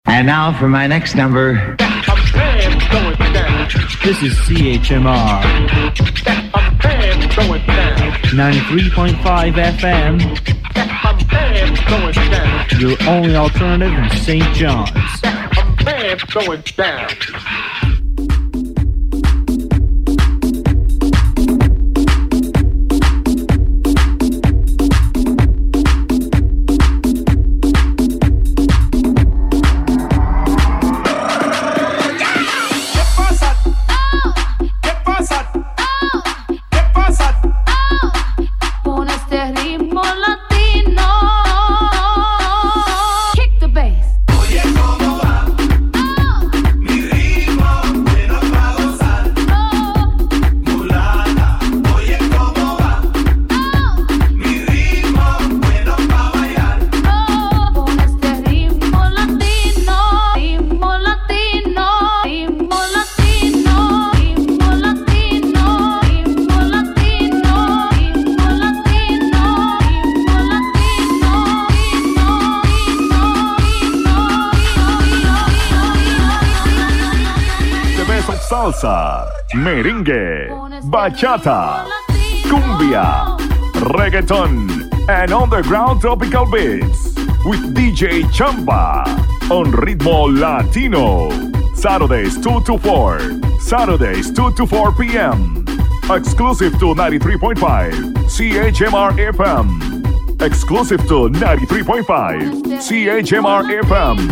And now for my next number. This is CHMR 93.5 FM, your only alternative in St. John's. Going down. Salsa, merengue, bachata, cumbia, reggaeton, and underground tropical beats with DJ Chamba on Ritmo Latino. Saturdays 2 to 4, Saturdays 2 to 4 p.m. Exclusive to 93.5 CHMR FM. Exclusive to 93.5 CHMR FM.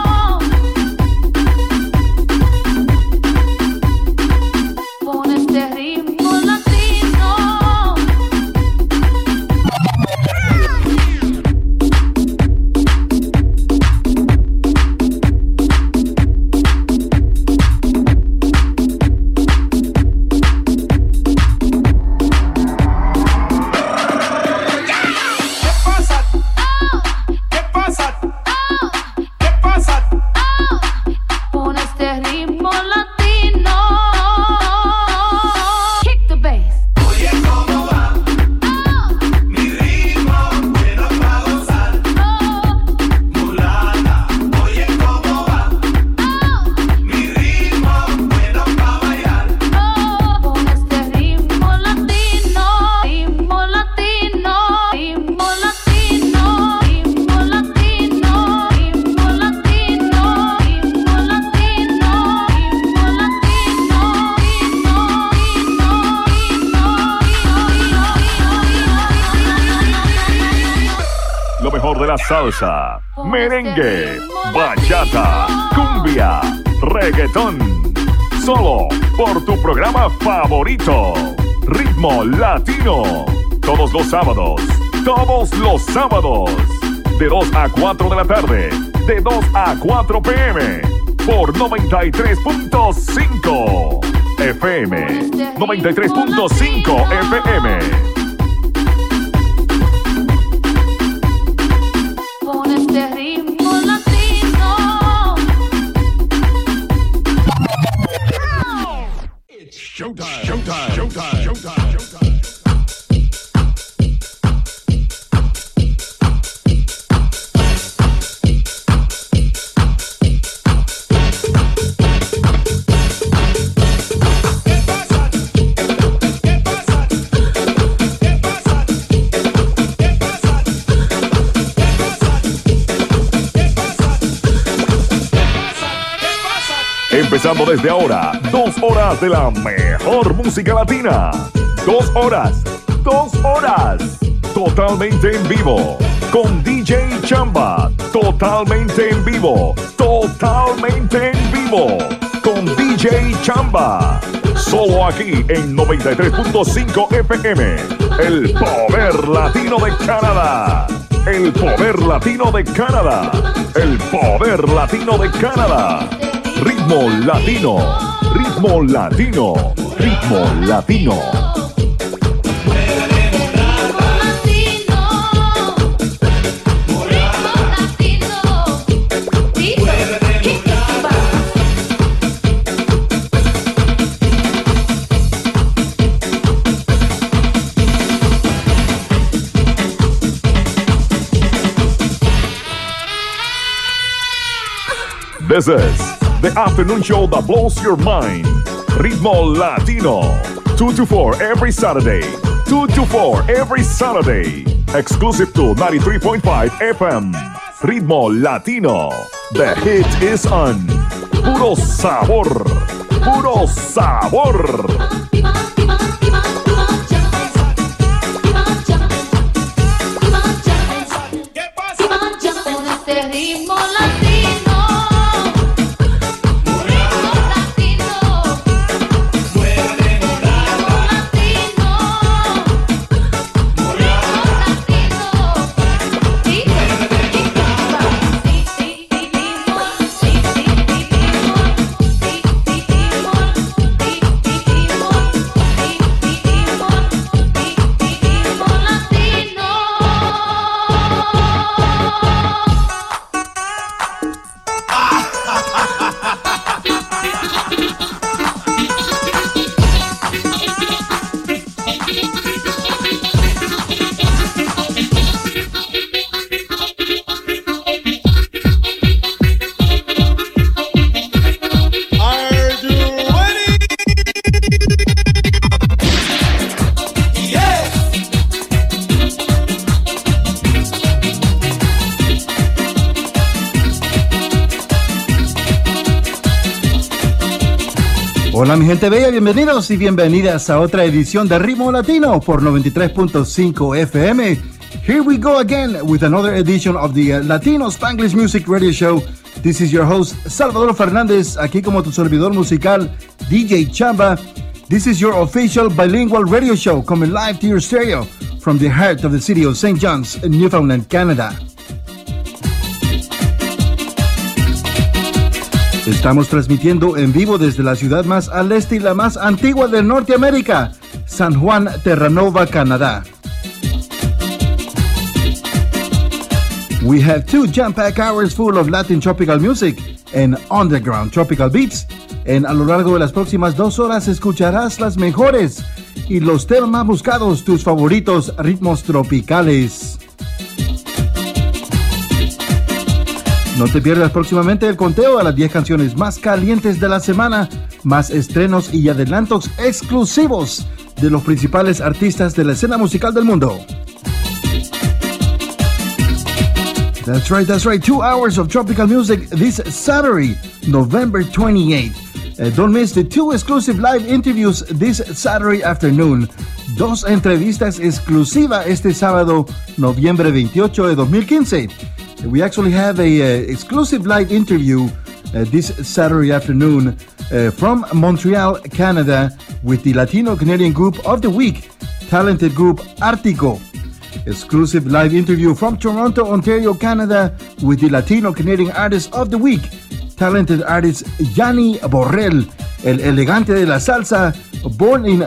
Salsa, merengue, bachata, cumbia, reggaetón. Solo por tu programa favorito, Ritmo Latino. Todos los sábados, de 2 a 4 de la tarde, de 2 a 4 p.m. por 93.5 FM. 93.5 FM. Showtime, showtime, showtime, showtime, showtime. Empezando desde ahora, 2 horas de la mejor música latina. 2 horas, totalmente en vivo. Con DJ Chamba, totalmente en vivo. Con DJ Chamba. Solo aquí en 93.5 FM. El poder latino de Canadá. El poder latino de Canadá. Ritmo latino, ritmo latino, ritmo latino. This is the afternoon show that blows your mind. Ritmo Latino. 2 to 4 every Saturday. 2 to 4 every Saturday. Exclusive to 93.5 FM. Ritmo Latino. The hit is on. Puro sabor. Puro sabor. Hola mi gente bella, bienvenidos y bienvenidas a otra edición de Ritmo Latino por 93.5 FM. Here we go again with another edition of the Latino Spanglish Music Radio Show. This is your host Salvador Fernández, aquí como tu servidor musical DJ Chamba. This is your official bilingual radio show coming live to your stereo from the heart of the city of St. John's, Newfoundland, Canada. Estamos transmitiendo en vivo desde la ciudad más al este y la más antigua de Norteamérica, San Juan, Terranova, Canadá. We have 2 jam-packed hours full of Latin tropical music and underground tropical beats. A lo largo de las próximas 2 horas escucharás las mejores y los temas más buscados, tus favoritos ritmos tropicales. No te pierdas próximamente el conteo a las 10 canciones más calientes de la semana, más estrenos y adelantos exclusivos de los principales artistas de la escena musical del mundo. That's right. 2 hours of tropical music this Saturday, November 28th. Don't miss the 2 exclusive live interviews this Saturday afternoon. 2 entrevistas exclusivas este sábado, noviembre 28 de 2015. We actually have a exclusive live interview this Saturday afternoon from Montreal, Canada, with the Latino Canadian Group of the Week, talented group Artico. Exclusive live interview from Toronto, Ontario, Canada, with the Latino Canadian Artist of the Week, talented artist Yanni Borrell, el elegante de la salsa, born in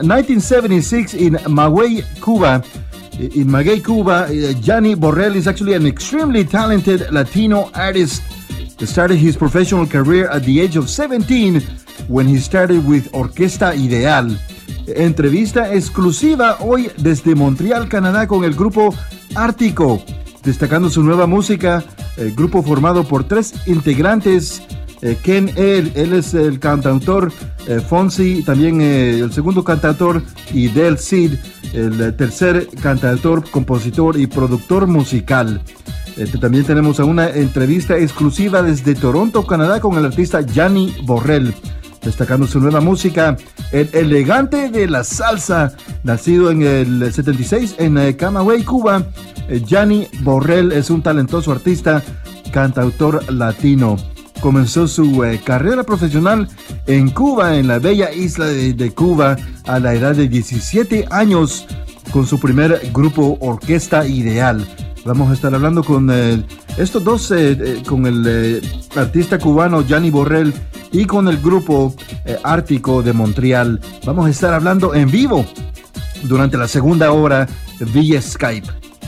1976 in Maguey, Cuba. In Maguey, Cuba, Yanni Borrell is actually an extremely talented Latino artist. He started his professional career at the age of 17 when he started with Orquesta Ideal. Entrevista exclusiva hoy desde Montreal, Canadá, con el grupo Artico, destacando su nueva música, grupo formado por 3 integrantes. Ken, él es el cantautor, Fonsi, también el segundo cantautor, y Del Cid, el tercer cantautor, compositor y productor musical. También tenemos a una entrevista exclusiva desde Toronto, Canadá, con el artista Yanni Borrell, destacando su nueva música, el elegante de la salsa, nacido en el 76 en Camagüey, Cuba. Yanni Borrell es un talentoso artista, cantautor latino. Comenzó su carrera profesional en Cuba, en la bella isla de Cuba, a la edad de 17 años, con su primer grupo Orquesta Ideal. Vamos a estar hablando con estos dos, con el artista cubano Yanni Borrell y con el grupo Artico de Montreal. Vamos a estar hablando en vivo durante la segunda hora vía Skype.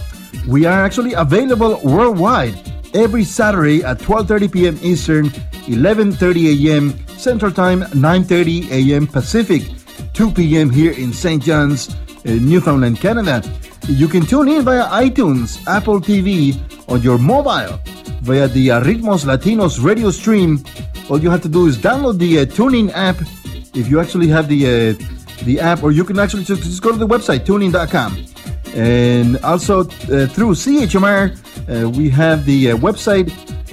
We are actually available worldwide every Saturday at 12:30 p.m. Eastern, 11:30 a.m. Central Time, 9:30 a.m. Pacific, 2 p.m. here in St. John's, Newfoundland, Canada. You can tune in via iTunes, Apple TV, on your mobile, via the Ritmos Latinos radio stream. All you have to do is download the TuneIn app if you actually have the app, or you can actually just go to the website, tunein.com. And also through CHMR, we have the website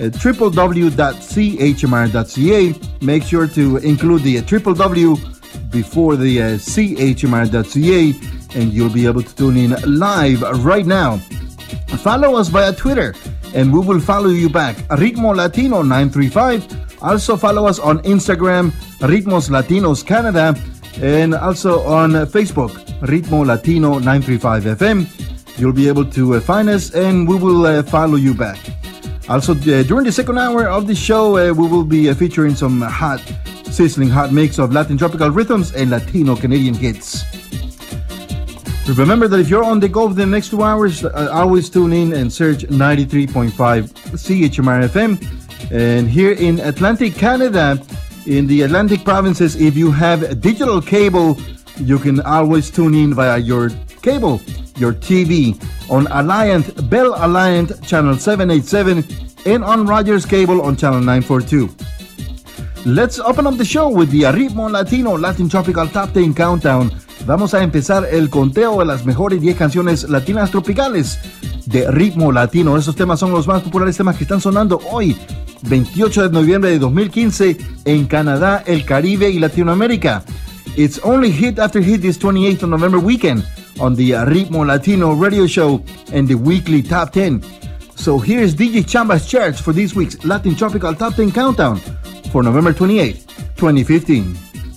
www.chmr.ca. Make sure to include the www before the chmr.ca, and you'll be able to tune in live right now. Follow us via Twitter, and we will follow you back. Ritmo Latino 935. Also follow us on Instagram, Ritmos Latinos Canada, and also on Facebook, Ritmo Latino 935 FM. You'll be able to find us, and we will follow you back. Also, during the second hour of the show, we will be featuring some sizzling hot mix of Latin tropical rhythms and Latino Canadian hits. Remember that if you're on the go for the next 2 hours, always tune in and search 93.5 CHMR FM. And here in Atlantic Canada, in the Atlantic provinces, if you have digital cable, you can always tune in via your cable, your TV, on Alliant, Bell Alliant channel 787, and on Rogers Cable on channel 942. Let's open up the show with the Ritmo Latino Latin Tropical Top 10 Countdown. Vamos a empezar el conteo de las mejores 10 canciones latinas tropicales de ritmo latino. Esos temas son los más populares temas que están sonando hoy, 28 de noviembre de 2015, en Canadá, el Caribe y Latinoamérica. It's only hit after hit this 28th of November weekend on the Ritmo Latino radio show and the weekly Top 10. So here's DJ Chamba's charts for this week's Latin Tropical Top 10 Countdown for November 28, 2015.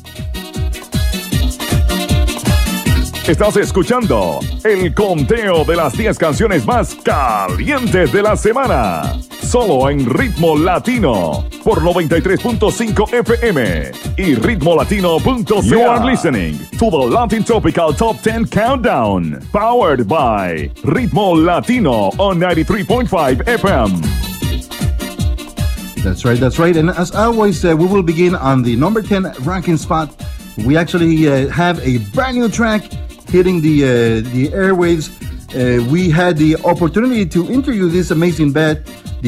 Estás escuchando el conteo de las 10 canciones más calientes de la semana. Solo en Ritmo Latino por 93.5 FM y ritmolatino.ca. You are listening to the Latin Tropical Top 10 Countdown, powered by Ritmo Latino on 93.5 FM. That's right. And as always, we will begin on the number 10 ranking spot. We actually have a brand new track hitting the airwaves. We had the opportunity to interview this amazing band,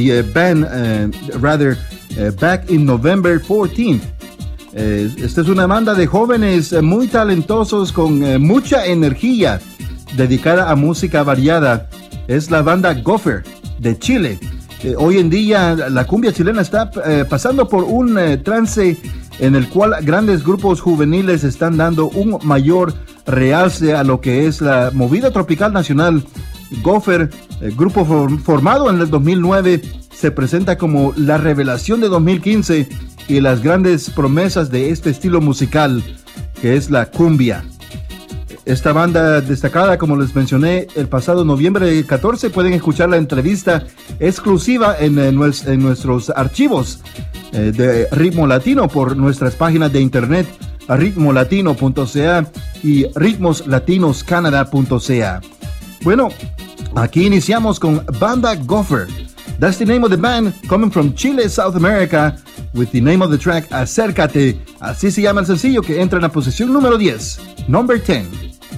back in November 14th. Esta es una banda de jóvenes muy talentosos con mucha energía, dedicada a música variada. Es la banda Gopher de Chile. Hoy en día la cumbia chilena está pasando por un trance en el cual grandes grupos juveniles están dando un mayor realce a lo que es la movida tropical nacional. Gopher, grupo formado en el 2009, se presenta como la revelación de 2015 y las grandes promesas de este estilo musical, que es la cumbia. Esta banda destacada, como les mencioné, el pasado noviembre 14, pueden escuchar la entrevista exclusiva en nuestros archivos de Ritmo Latino por nuestras páginas de internet ritmolatino.ca y ritmoslatinoscanada.ca. Bueno, aquí iniciamos con Banda Gopher. That's the name of the band, coming from Chile, South America, with the name of the track Acércate. Así se llama el sencillo, que entra en la posición número 10, number 10.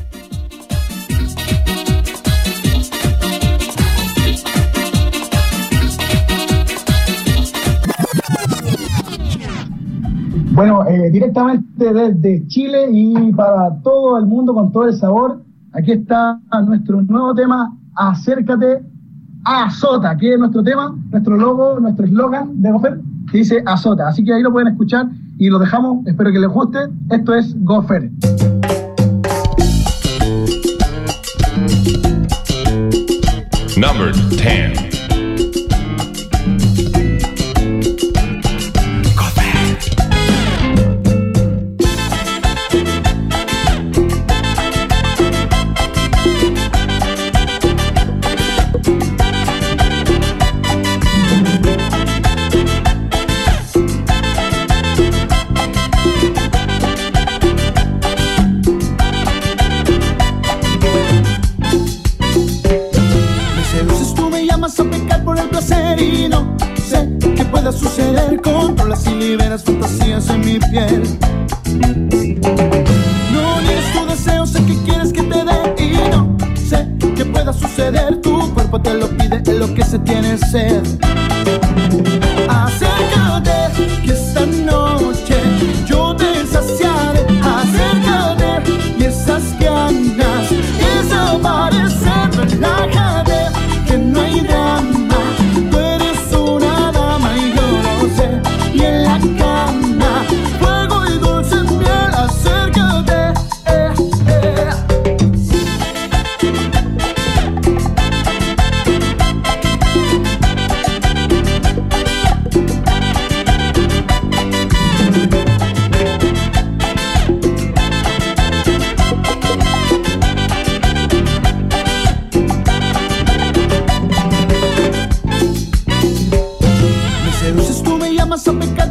Bueno, directamente desde Chile y para todo el mundo con todo el sabor, aquí está nuestro nuevo tema, Acércate, Azota, que es nuestro tema, nuestro logo, nuestro eslogan de Gopher, que dice Azota. Así que ahí lo pueden escuchar y lo dejamos, espero que les guste. Esto es Gopher. Number 10. Suceder, controlas y liberas fantasías en mi piel. No niegues tu deseo, sé que quieres que te dé y no sé que pueda suceder. Tu cuerpo te lo pide, es lo que se tiene sed.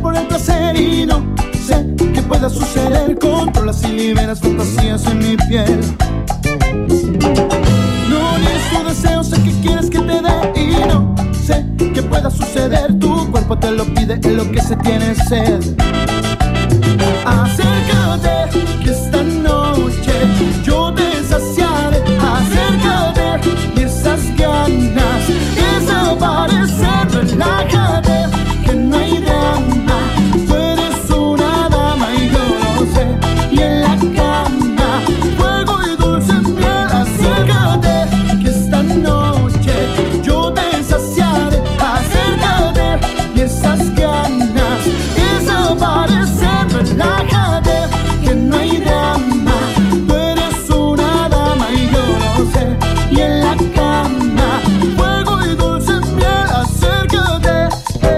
por el placer y no sé qué pueda suceder. Controlas y liberas fantasías en mi piel. No niegues tu deseo, sé que quieres que te dé y no sé qué pueda suceder. Tu cuerpo te lo pide, en lo que se tiene sed. Acércate, que esta noche yo te saciaré. Acércate, y esas ganas desaparecen. Relájate, que no hay drama. Tú eres una dama y yo lo sé. Y en la cama, fuego y dulce miel. Acércate, que esta noche yo te saciaré. Acércate, y esas ganas desaparecen. Relájate, que no hay drama. Tú eres una dama y yo lo sé. Y en la cama, fuego y dulce miel. Acércate,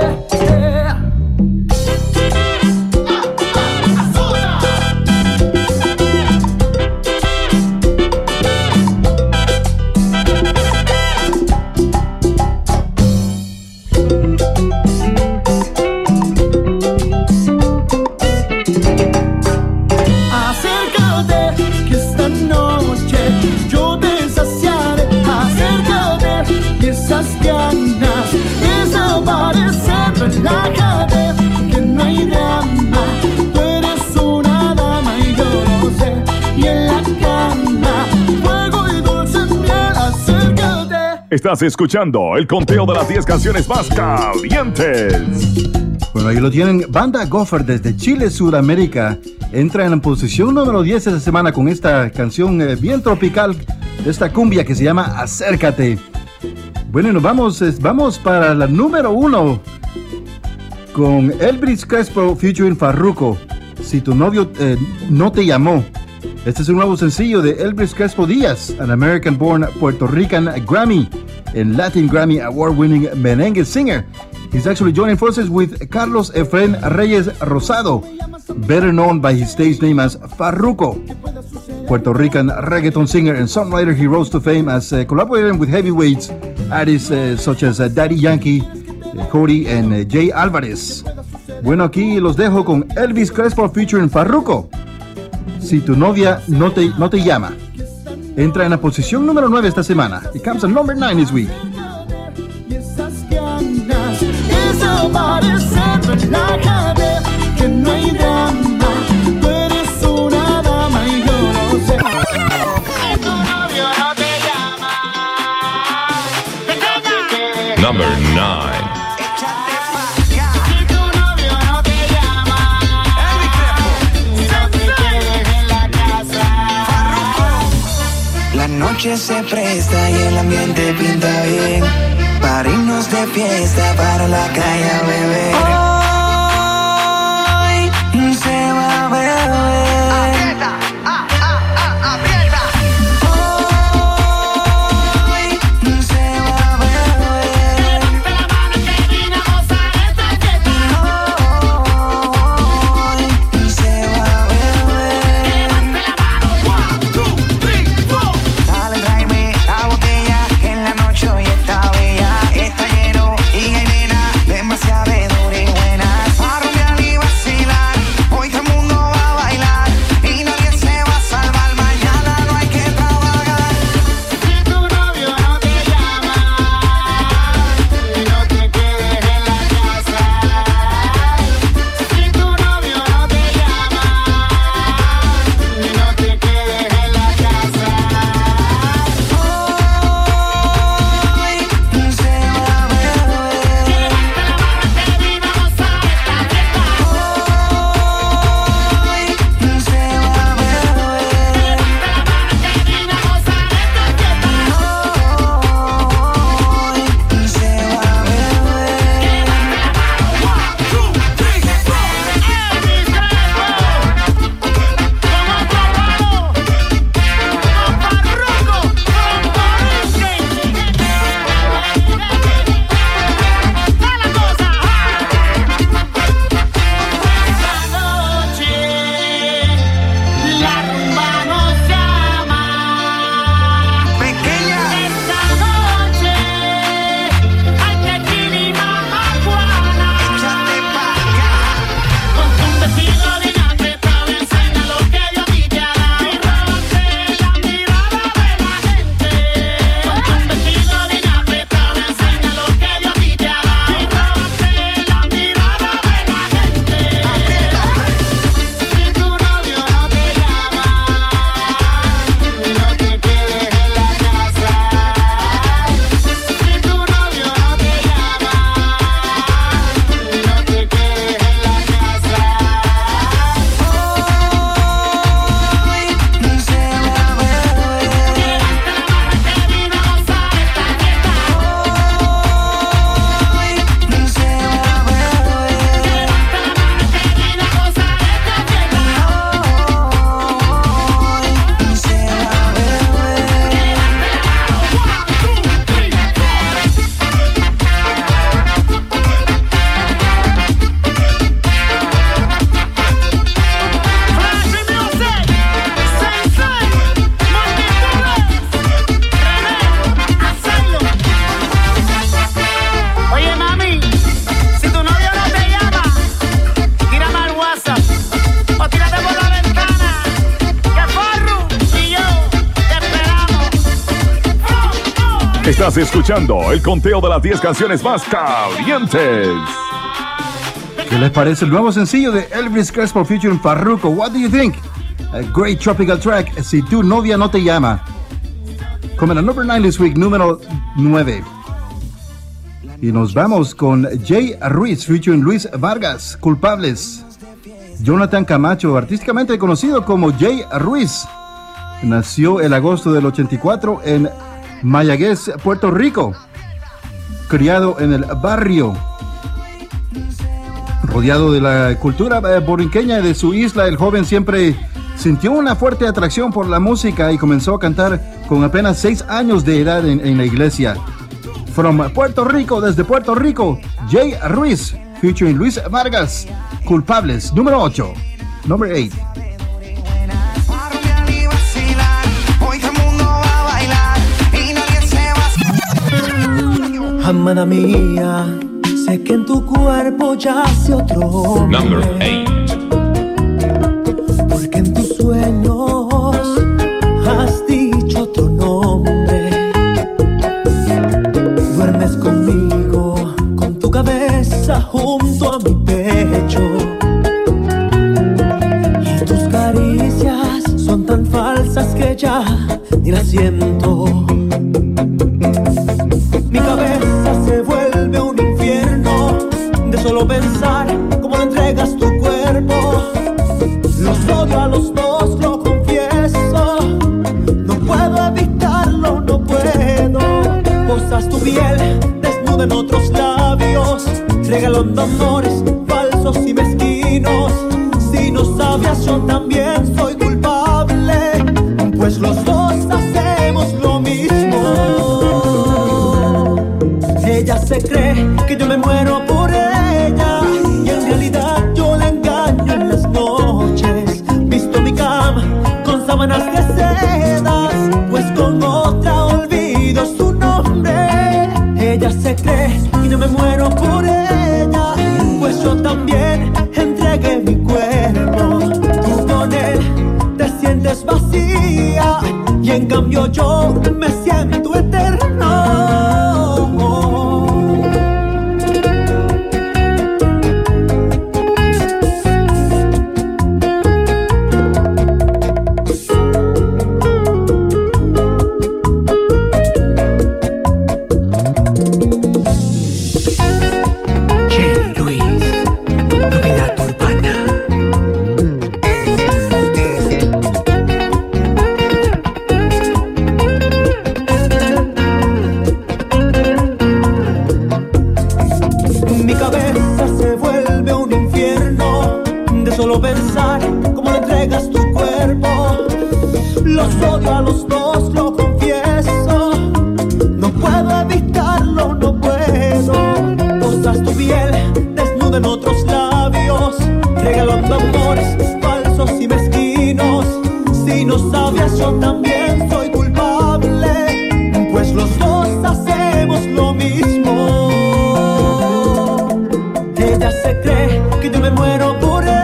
acércate, que esta noche yo te saciaré. Acércate, y esas ganas desaparecen. Relájate, que no hay drama. Tú eres una dama y yo lo sé. Y en la cama, fuego y dulce miel. Acércate. Estás escuchando el conteo de las 10 canciones más calientes. Bueno, ahí lo tienen. Banda Gopher desde Chile, Sudamérica. Entra en la posición número 10 esta semana con esta canción bien tropical de esta cumbia que se llama Acércate. Bueno, y nos vamos para la número 1 con Elvis Crespo featuring Farruko. Si tu novio no te llamó. Este es un nuevo sencillo de Elvis Crespo Díaz, an American-born Puerto Rican Grammy and Latin Grammy award-winning merengue singer. He's actually joining forces with Carlos Efren Reyes Rosado, better known by his stage name as Farruko. Puerto Rican reggaeton singer and songwriter, he rose to fame as collaborating with heavyweights artists such as Daddy Yankee, Cody, and Jay Alvarez. Bueno, aquí los dejo con Elvis Crespo featuring Farruko. Si tu novia no te llama. Entra en la posición número 9 esta semana. It comes at number 9 this week. Desaparecer, relájate, que no hay drama. Tú eres una dama y yo lo sé. Tu novio no te llama. Number 9. Si tu novio no te llama, no te quedes en la casa. La noche se presta y el ambiente pinta bien. Para irnos de fiesta para la calle a beber. Hoy se va a beber. Aprieta, aprieta. Hoy se va a beber. Levanta la mano que vino a gozar esta fiesta. Hoy se va a beber. Levanta la mano. 1, 2, 3, 4. Dale, tráeme la botella que en la noche hoy está bella. Está lleno y hay nena demasiado dura y buena. Estás escuchando el conteo de las 10 canciones más calientes. ¿Qué les parece el nuevo sencillo de Elvis Crespo featuring Farruko? What do you think? A great tropical track, Si tu novia no te llama. Coming at number 9 this week, número 9. Y nos vamos con Jay Ruiz featuring Luis Vargas, Culpables. Jonathan Camacho, artísticamente conocido como Jay Ruiz, nació el agosto del 84 en Mayagüez, Puerto Rico. Criado en el barrio, rodeado de la cultura borinqueña de su isla, el joven siempre sintió una fuerte atracción por la música y comenzó a cantar con apenas 6 años de edad en la iglesia. From Puerto Rico, desde Puerto Rico, Jay Ruiz, featuring Luis Vargas, Culpables, número 8, number 8. Amada mía, sé que en tu cuerpo yace otro hombre. Number 8. Porque en tus sueños has dicho otro nombre. Duermes conmigo, con tu cabeza junto a mi pecho. Y tus caricias son tan falsas que ya ni las siento. Mi cabeza se vuelve un infierno de solo pensar cómo le entregas tu cuerpo. Los odio a los dos, lo confieso. No puedo evitarlo, no puedo. Posas tu piel desnuda en otros labios, regalando amores falsos y mezquinos. Si no sabías, yo también soy culpable, pues los dos hacemos lo mismo. Ella se cree que yo me muero por ella y en realidad yo la engaño en las noches. Visto mi cama con sábanas de sedas, pues con otra olvido su nombre. Ella se cree y no me muero por ella, pues yo también entregué mi cuerpo. Tú con él te sientes vacía y en cambio yo me siento eterno. Solo pensar cómo le entregas tu cuerpo. Los odio a los dos, lo confieso. No puedo evitarlo, no puedo. Posas tu piel desnuda en otros labios, regalando amores falsos y mezquinos. Si no sabías, yo también soy culpable, pues los dos hacemos lo mismo. Ella se cree que yo me muero por él,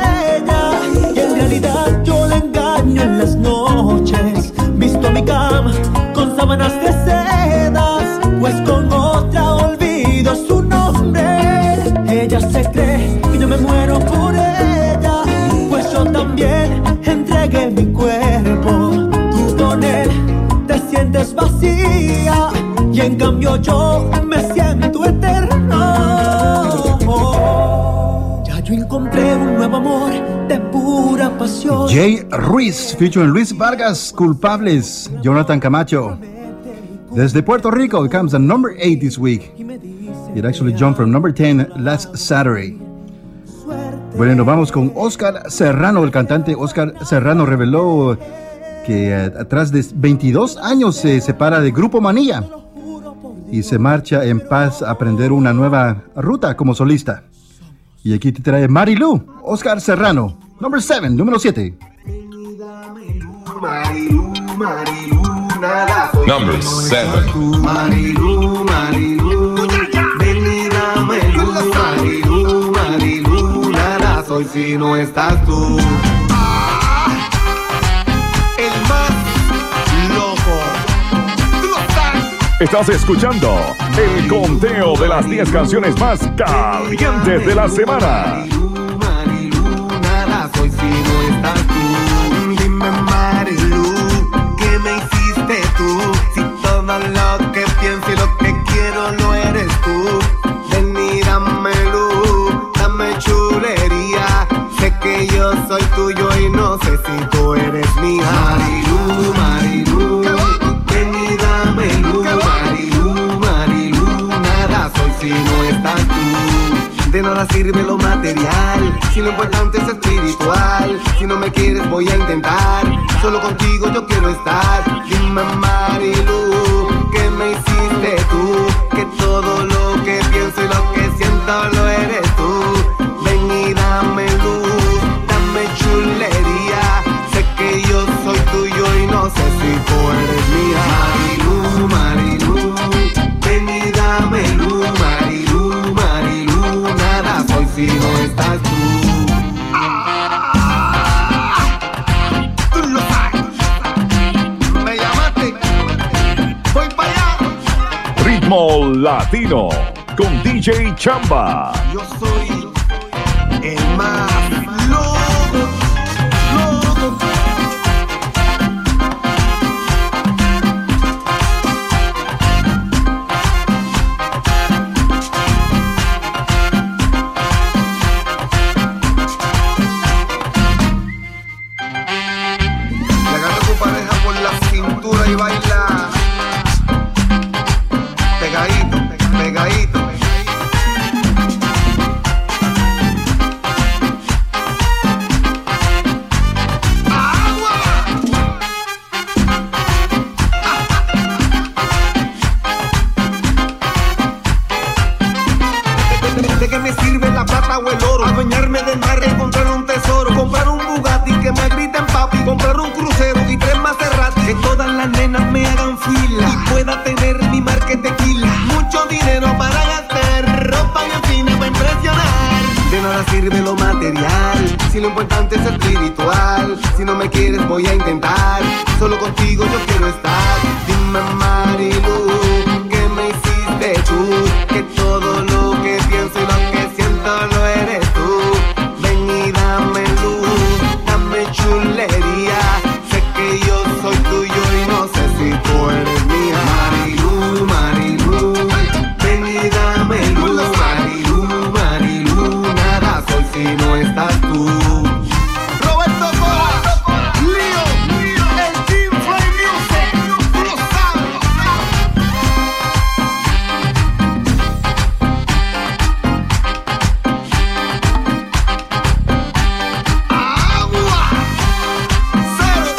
yo la engaño en las noches. Visto mi cama con sábanas de sedas, pues con otra olvido su nombre. Ella se cree que yo me muero por ella, pues yo también entregué mi cuerpo. Tú con él te sientes vacía y en cambio yo me siento eterno. Ya yo encontré un nuevo amor de pura pasión. Jay Ruiz featuring Luis Vargas, Culpables, Jonathan Camacho. Desde Puerto Rico, it comes at number 8 this week. It actually jumped from number 10 last Saturday. Bueno, nos vamos con Oscar Serrano. El cantante Oscar Serrano reveló que atrás de 22 años se separa de Grupo Manía y se marcha en paz a aprender una nueva ruta como solista. Y aquí te trae Marilu, Oscar Serrano, number 7, número 7. Marilu, Marilu, nada soy. Number 7. Marilu, Marilu, ven y dame luz. Marilu, Marilu, nada soy si no estás tú. El más loco, tú lo sabes. Estás escuchando el conteo de las 10 canciones más calientes de la semana. Marilu, nada soy si no estás tú. Dime Marilu, ¿qué me hiciste tú? Si todo lo que pienso y lo que quiero lo eres tú. Ven y dame luz, dame chulería. Sé que yo soy tuyo y no sé si tú eres mía. Marilu, Marilu, ven y dame luz. Marilu, Marilu, nada soy si no estás tú. De nada sirve lo material, si lo importante es espiritual. Si no me quieres voy a intentar, solo contigo yo quiero estar. Dime Marilu, ¿qué me hiciste tú? Que todo lo que pienso y lo que siento lo eres tú. Ven y dame luz, dame chulería. Sé que yo soy tuyo y no sé si tú eres mía. Marilu, Marilu, ven y dame luz. Marilu, Marilu, nada soy si no estás tú. Tú lo sabes. Me llamaste, voy para allá. Ritmo Latino con DJ Chamba. Yo soy el más loco. Y agarra a tu pareja por la cintura y baila pegadito, pegadito. ¿De qué me sirve la plata o el oro? Adueñarme del mar, encontrar un tesoro. Comprar un Bugatti que me griten papi. Comprar un crucero y 3 Maserati. Que todas las nenas me hagan fila y pueda tener mi marca de tequila. Mucho dinero para gastar, ropa bien fina para impresionar. De nada sirve lo material, si lo importante es espiritual. Si no me quieres voy a intentar, solo contigo yo quiero estar. Dime Marilu, ¿qué me hiciste tú? Que todo lo que pienso y lo que siento lo eres tú. Ven y dame luz, dame chulería. Sé que yo soy tuyo y no sé si tú eres mía. Marilu, Marilu, ven y dame luz. Marilu, Marilu, nada soy si no estás tú. Roberto Cora, Lío, el Team Play Music, tú lo sabes. Agua, cero.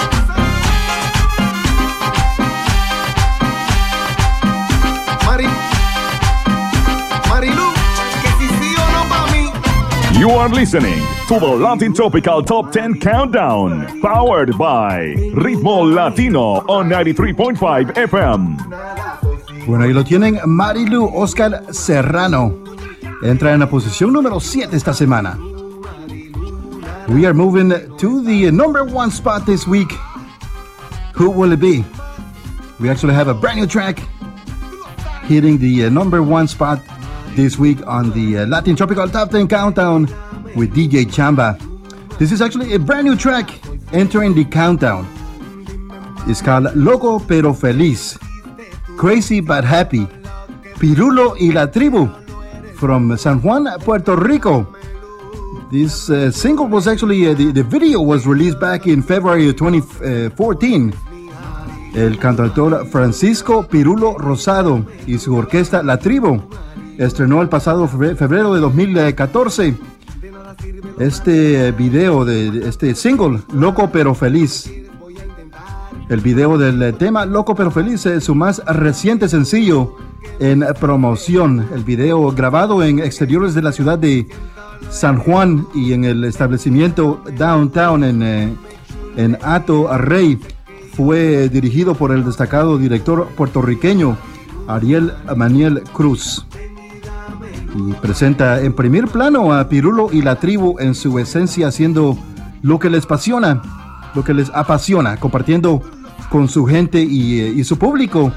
Marilu, que si sí o no pa' mí. You are listening to the Latin Tropical Top 10 Countdown, powered by Ritmo Latino on 93.5 FM. Bueno, ahí lo tienen, Marilu, Oscar Serrano. Entra en la posición número 7 esta semana. We are moving to the number 1 spot this week. Who will it be? We actually have a brand new track hitting the number 1 spot this week on the Latin Tropical Top 10 Countdown with DJ Chamba. This is actually a brand new track entering the countdown. It's called Loco Pero Feliz, Crazy But Happy, Pirulo y la Tribu from San Juan, Puerto Rico. This single was actually, the video was released back in February of 2014. El cantautor Francisco Pirulo Rosado y su orquesta La Tribu estrenó el pasado febrero de 2014 este video de este single, Loco Pero Feliz. El video del tema Loco Pero Feliz es su más reciente sencillo en promoción. El video, grabado en exteriores de la ciudad de San Juan y en el establecimiento Downtown en Hato Rey, fue dirigido por el destacado director puertorriqueño Ariel Maniel Cruz. Y presenta en primer plano a Pirulo y la Tribu en su esencia, haciendo lo que les apasiona, compartiendo con su gente y su público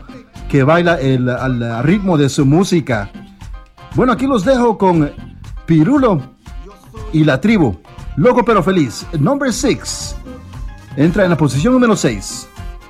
que baila al ritmo de su música. Bueno, aquí los dejo con Pirulo y la tribu. Loco pero feliz. Number 6. Entra en la posición número 6.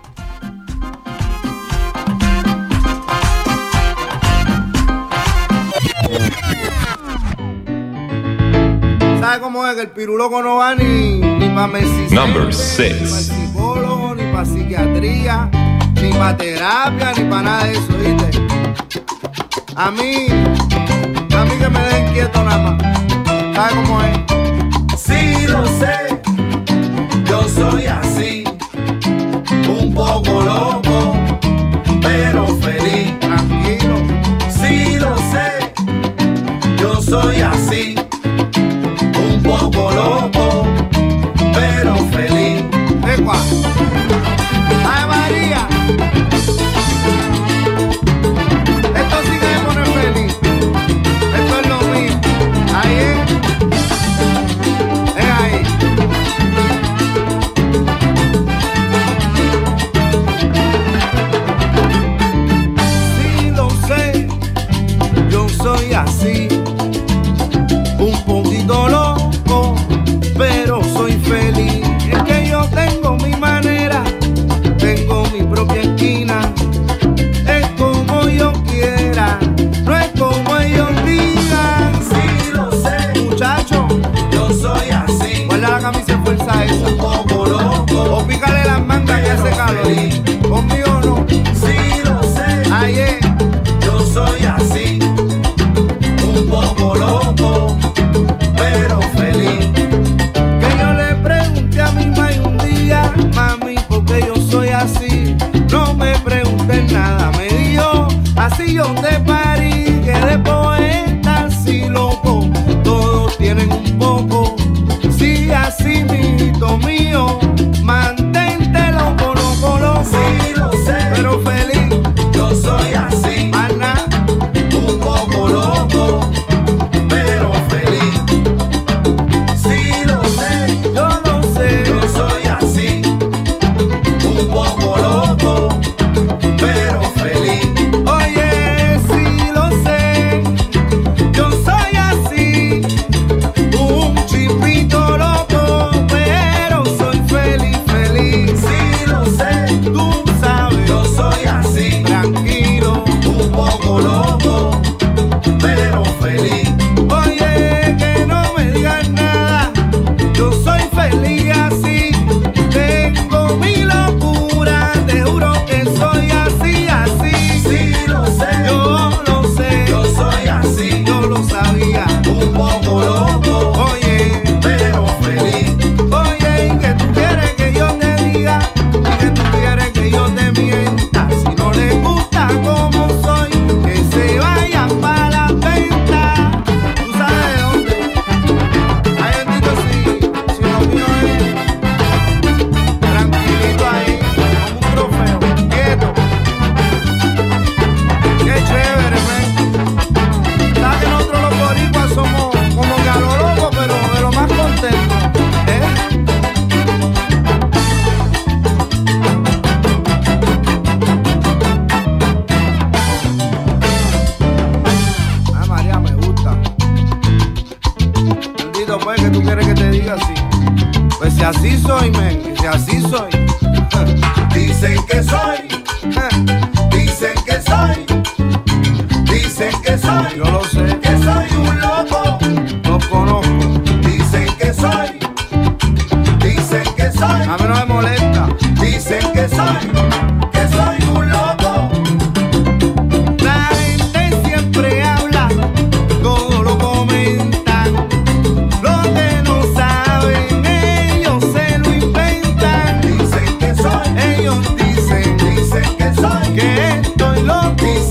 ¿Sabe cómo es? Que el piruloco no va ni para Messi. Number 6. Ni para psicólogo, ni para psiquiatría, ni para terapia, ni para nada de eso, ¿viste? A mí que me dejen quieto nada más. ¿Sabe cómo es? Sí, lo sé, yo soy así, un poco loco, pero feliz. Tranquilo. Sí, lo sé, yo soy así, un poco loco, pero feliz. Ecua. ¡Ay, María! Esto sí que me pone feliz. Esto es lo mío. Ahí es. Es ahí. Sí, lo sé. Yo soy así. Un poquito loco, pero soy feliz. Es que yo tengo mi manera, tengo mi propia esquina. Es como yo quiera, no es como ellos digan. Sí, lo sé, Muchacho, yo soy así, guarda la camisa de fuerza esa. un poco loco, O pícale las mangas que hace calor. feliz. Conmigo no. Sí, lo sé, Ahí es. yo soy así, un poco loco, pero feliz. Que yo le pregunté a mi mãe un día, mami, ¿por qué yo soy así? No me preguntes nada, me dijo, así yo te parí, que de poeta así loco, todos tienen un poco. Sí, así, mijito mío, mantente loco, loco, loco. Sí, lo sé, Pero feliz, yo soy así, mana, un poco loco, pero feliz. Sí, lo sé, yo no sé. yo soy así, un poco loco, pero feliz. Oye, sí lo sé, yo soy así, un chipito loco, pero soy feliz, feliz. Sí, lo sé, Tú sabes, yo soy así, tranquilo. un poco loco, pero feliz. Oye, que no me digas nada, yo soy feliz así, tengo mi locura, te juro que soy así, así. Sí, lo sé, Yo lo sé, yo soy así, yo lo sabía. un poco loco, Oye, pero feliz. oye, y que tú quieres que yo te diga, y que tú quieres que yo te mienta. Si no les gusta como soy, que se vayan para la venta. ¿Tú sabes de dónde? Ay, bendito, si lo mío es tranquilito ahí, como un trofeo, quieto. Qué chévere, man. ¿Sabes que nosotros los boricuas somos como que a lo loco, pero de lo más contentos? Ah, María, me gusta. Bendito, pues, que tú quieres que te diga así. Pues si así soy, men, si así soy. Dicen que soy, dicen que soy, dicen que soy, Yo lo sé, que soy un loco. los conozco. Dicen que soy, A mí no me molesta. dicen que soy un loco. La gente siempre habla, todo lo comentan. Lo que no saben, ellos se lo inventan. Dicen que soy, Ellos dicen que soy, que estoy loco.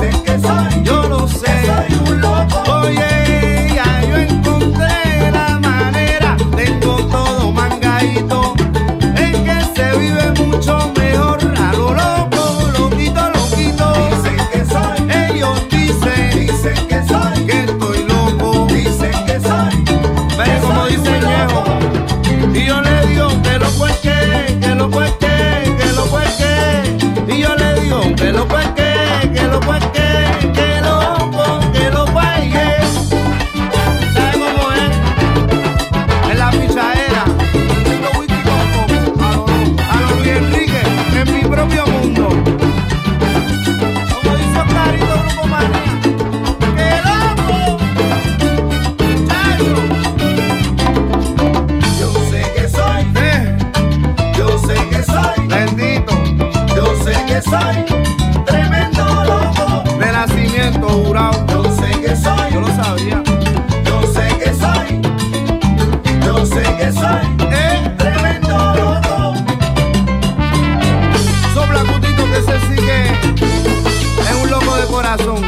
soy tremendo loco. De nacimiento jurado. Yo sé que soy. Yo lo sabía. Yo sé que soy. Yo sé que soy tremendo loco. Sopla cutito que se sigue. Es un loco de corazón.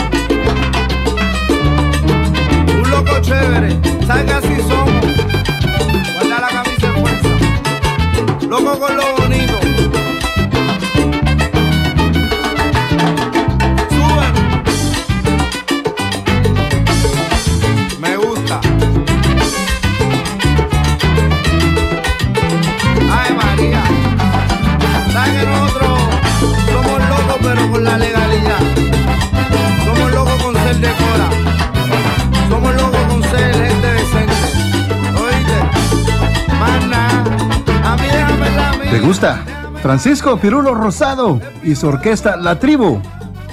Un loco chévere. ¿Sabes que así somos? Guarda la camisa en fuerza. Loco con lo bonito. Me gusta. Ay, María. ¿Sabes que nosotros somos locos pero con la legalidad? Somos locos con ser de cora. Somos locos con ser gente decente. ¿Oíste? Más nada. A mí déjame la mía. ¿Te gusta? Francisco Pirulo Rosado y su orquesta La Tribu.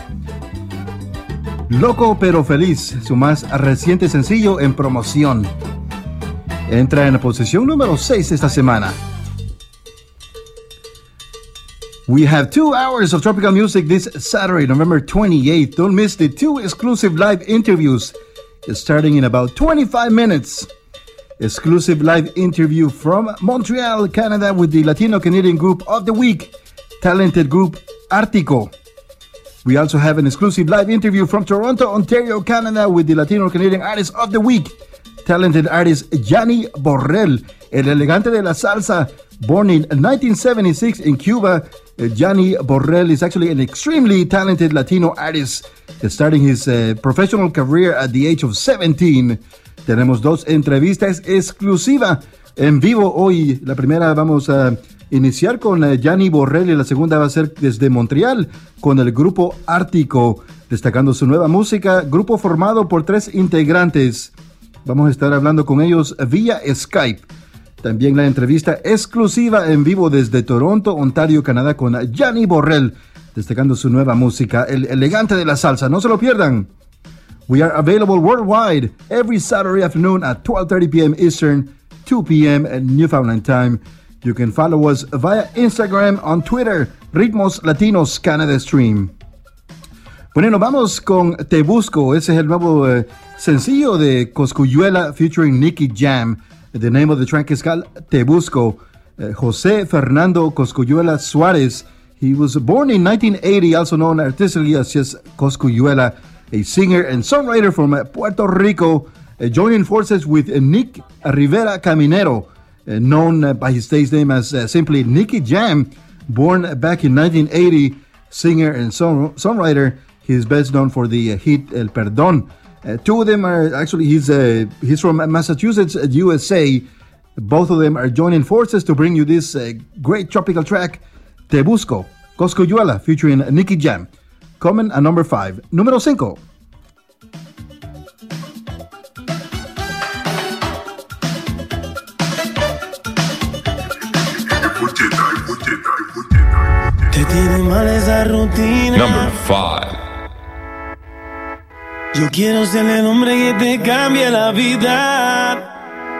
Loco pero feliz, su más reciente sencillo en promoción. Entra en la posición número 6 esta semana. We have 2 hours of tropical music this Saturday, November 28th. Don't miss the 2 exclusive live interviews starting in about 25 minutes. Exclusive live interview from Montreal, Canada with the Latino Canadian Group of the Week, talented group Artico. We also have an exclusive live interview from Toronto, Ontario, Canada with the Latino Canadian Artist of the Week, talented artist Gianni Borrell, el elegante de la salsa, born in 1976 in Cuba. Gianni Borrell is actually an extremely talented Latino artist, starting his professional career at the age of 17. Tenemos 2 entrevistas exclusivas en vivo hoy. La primera vamos a iniciar con Gianni Borrell y la segunda va a ser desde Montreal con el grupo Artico, destacando su nueva música, grupo formado por 3 integrantes. Vamos a estar hablando con ellos vía Skype. También la entrevista exclusiva en vivo desde Toronto, Ontario, Canadá con Gianni Borrell, destacando su nueva música, el elegante de la salsa. No se lo pierdan. We are available worldwide every Saturday afternoon at 12:30 p.m. Eastern, 2 p.m. at Newfoundland time. You can follow us via Instagram, on Twitter, Ritmos Latinos Canada Stream. Bueno, nos vamos con Te Busco. Ese es el nuevo sencillo de Cosculluela featuring Nicky Jam. The name of the track is called Te Busco. José Fernando Cosculluela Suárez. He was born in 1980, also known artistically as just Cosculluela, a singer and songwriter from Puerto Rico, joining forces with Nick Rivera Caminero, known by his stage name as simply Nicky Jam. Born back in 1980, singer and songwriter. He's best known for the hit El Perdón. 2 of them are actually, he's from Massachusetts, USA. Both of them are joining forces to bring you this great tropical track, Te Busco, Cosculluela, featuring Nicky Jam. Coming at number 5. Número 5. Te tiene mal esa rutina. Number 5. Yo quiero ser el hombre que te cambie la vida.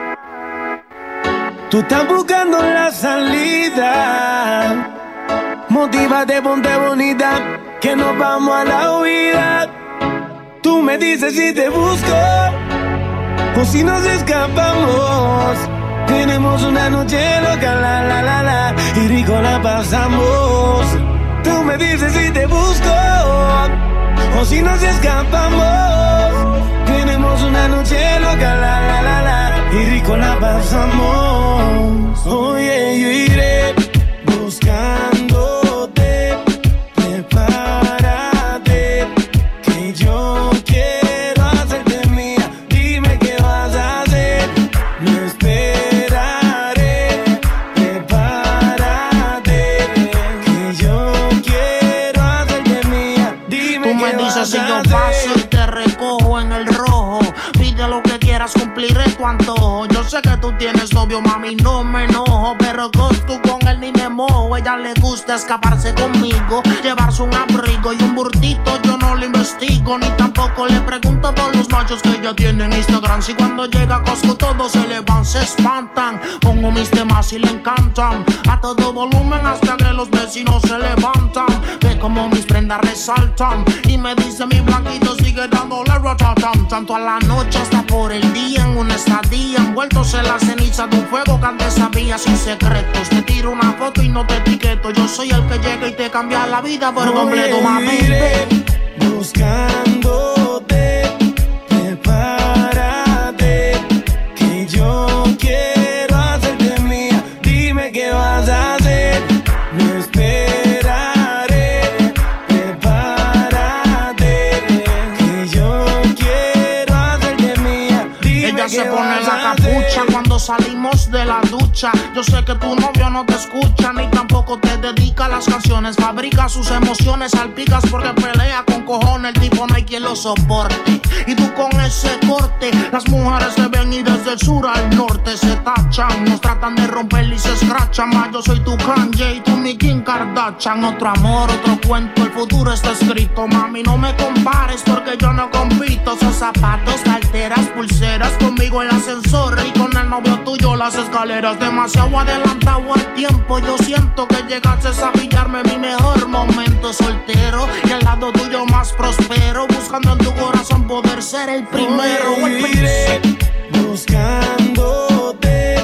Tú estás buscando la salida. Motívate, ponte bonita, que nos vamos a la huida. Tú me dices si te busco o si nos escapamos. Tenemos una noche loca, la la la la, y rico la pasamos. Tú me dices si te busco o si nos escapamos. Tenemos una noche loca, la la la la, y rico la pasamos. Oye, yo iré buscándote, prepárate, que yo quiero hacerte mía. Dime qué vas a hacer, no esperaré. Prepárate, que yo quiero hacerte mía. Dime tú me qué dices vas si a yo hacer. paso y te recojo en el rojo. Pide lo que quieras, cumpliré tu antojo. Yo sé que tú tienes novio, mami, no me enojo, pero tú con él ni me mojo. Ella le gusta escaparse conmigo, llevarse un abrigo y un burtito. Yo no le investigo, ni tampoco le pregunto por los machos que ella tiene en Instagram. Si cuando llega a Costco todos se le van, se espantan. Pongo mis temas y le encantan a todo volumen hasta que los vecinos se levantan. Ve como mis prendas resaltan y me dice mi blanquito sigue dándole ratatam. Tanto a la noche hasta por el día, en una estadía, envueltos en la ceniza de un fuego que antes había sin secretos. Te tiro una foto y no te etiqueto. Yo soy el que llega y te cambia la vida por completo, mami. Buscándote, prepárate, que yo quiero hacerte mía. Dime qué vas a hacer, no esperaré. Prepárate, que yo quiero hacerte mía. Dime ella qué se pone vas la a capucha hacer. cuando salimos de la ducha. Yo sé que tu novio no te escucha ni tampoco te dedica las canciones. Fabrica sus emociones, salpicas porque pelea con cojones. El tipo no hay quien lo soporte. Y tú con ese corte, las mujeres se ven y desde el sur al norte se tachan. Nos tratan de romper y se escrachan. Más yo soy tu Kanye y tú mi Kim Kardashian. Otro amor, otro cuento, el futuro está escrito. Mami, no me compares porque yo no compito. Son zapatos, carteras, pulseras, conmigo el ascensor y con el novio tuyo las escaleras. Demasiado adelantado al tiempo, yo siento que llegaste a pillarme mi mejor momento soltero y al lado tuyo más prospero, buscando en tu corazón poder ser el primero. Iré buscándote,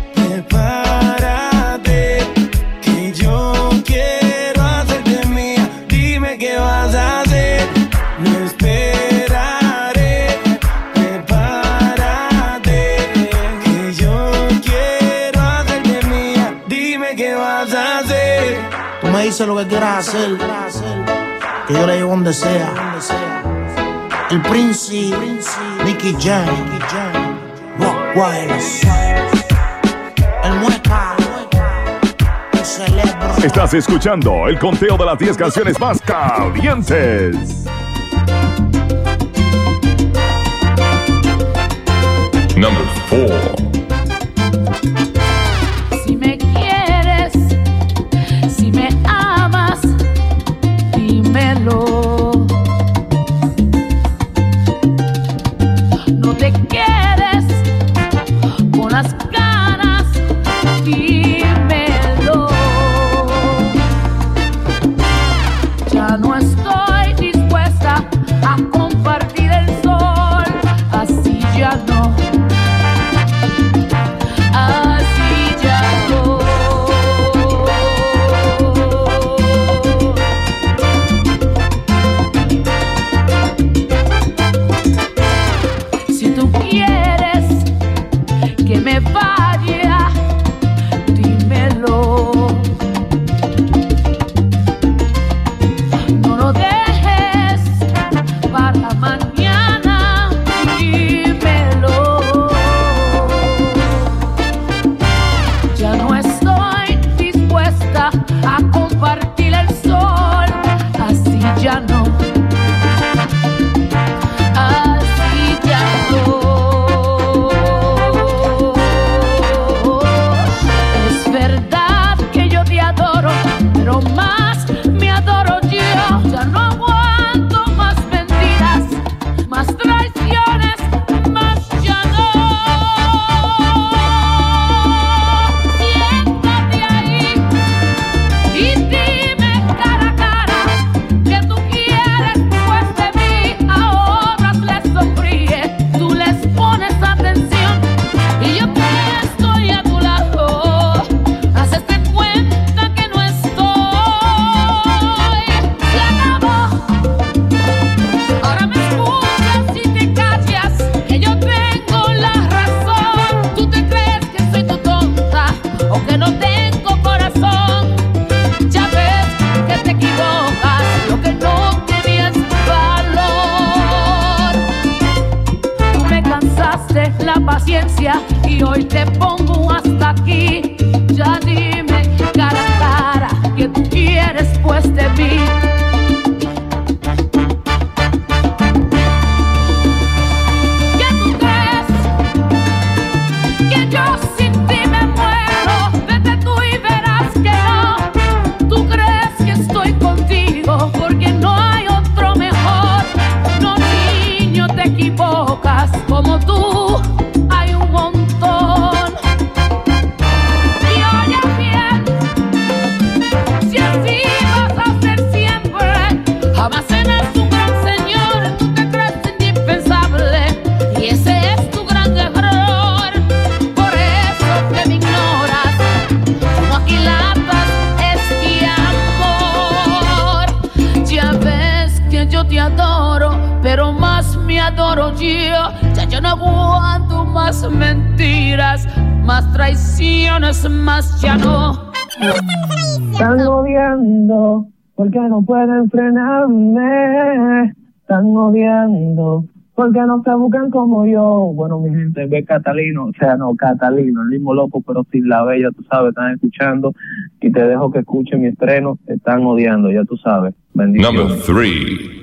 prepárate, que yo quiero hacerte mía. Dime qué vas a hacer, no esperaré. Prepárate, que yo quiero hacerte mía. Dime qué vas a hacer. Tú me dices lo que quieras hacer, que yo le llevo donde sea. El Príncipe, Nicky Jam, Rockwell, el Mueca, el Celebro. Estás escuchando el conteo de las 10 canciones más calientes. Number 4. Si me quieres, si me amas, dímelo. No te quedes con las ganas, dímelo. Ya no estoy dispuesta a compartir el sol, así ya no. Jamás serás un gran señor, tú te crees indispensable y ese es tu gran error. Por eso que me ignoras, como aquilatas es mi amor. Ya ves que yo te adoro, pero más me adoro yo. Ya yo no aguanto más mentiras, más traiciones, más ya no. Están odiando porque no pueden frenarme. Están odiando porque no se buscan como yo. Bueno, mi gente, ve Catalino, o sea, no, Catalino, el mismo loco, pero sin la bella, tú sabes, están escuchando. Y te dejo que escuchen mi estreno. Están odiando, ya tú sabes. Bendiciones. Number 3.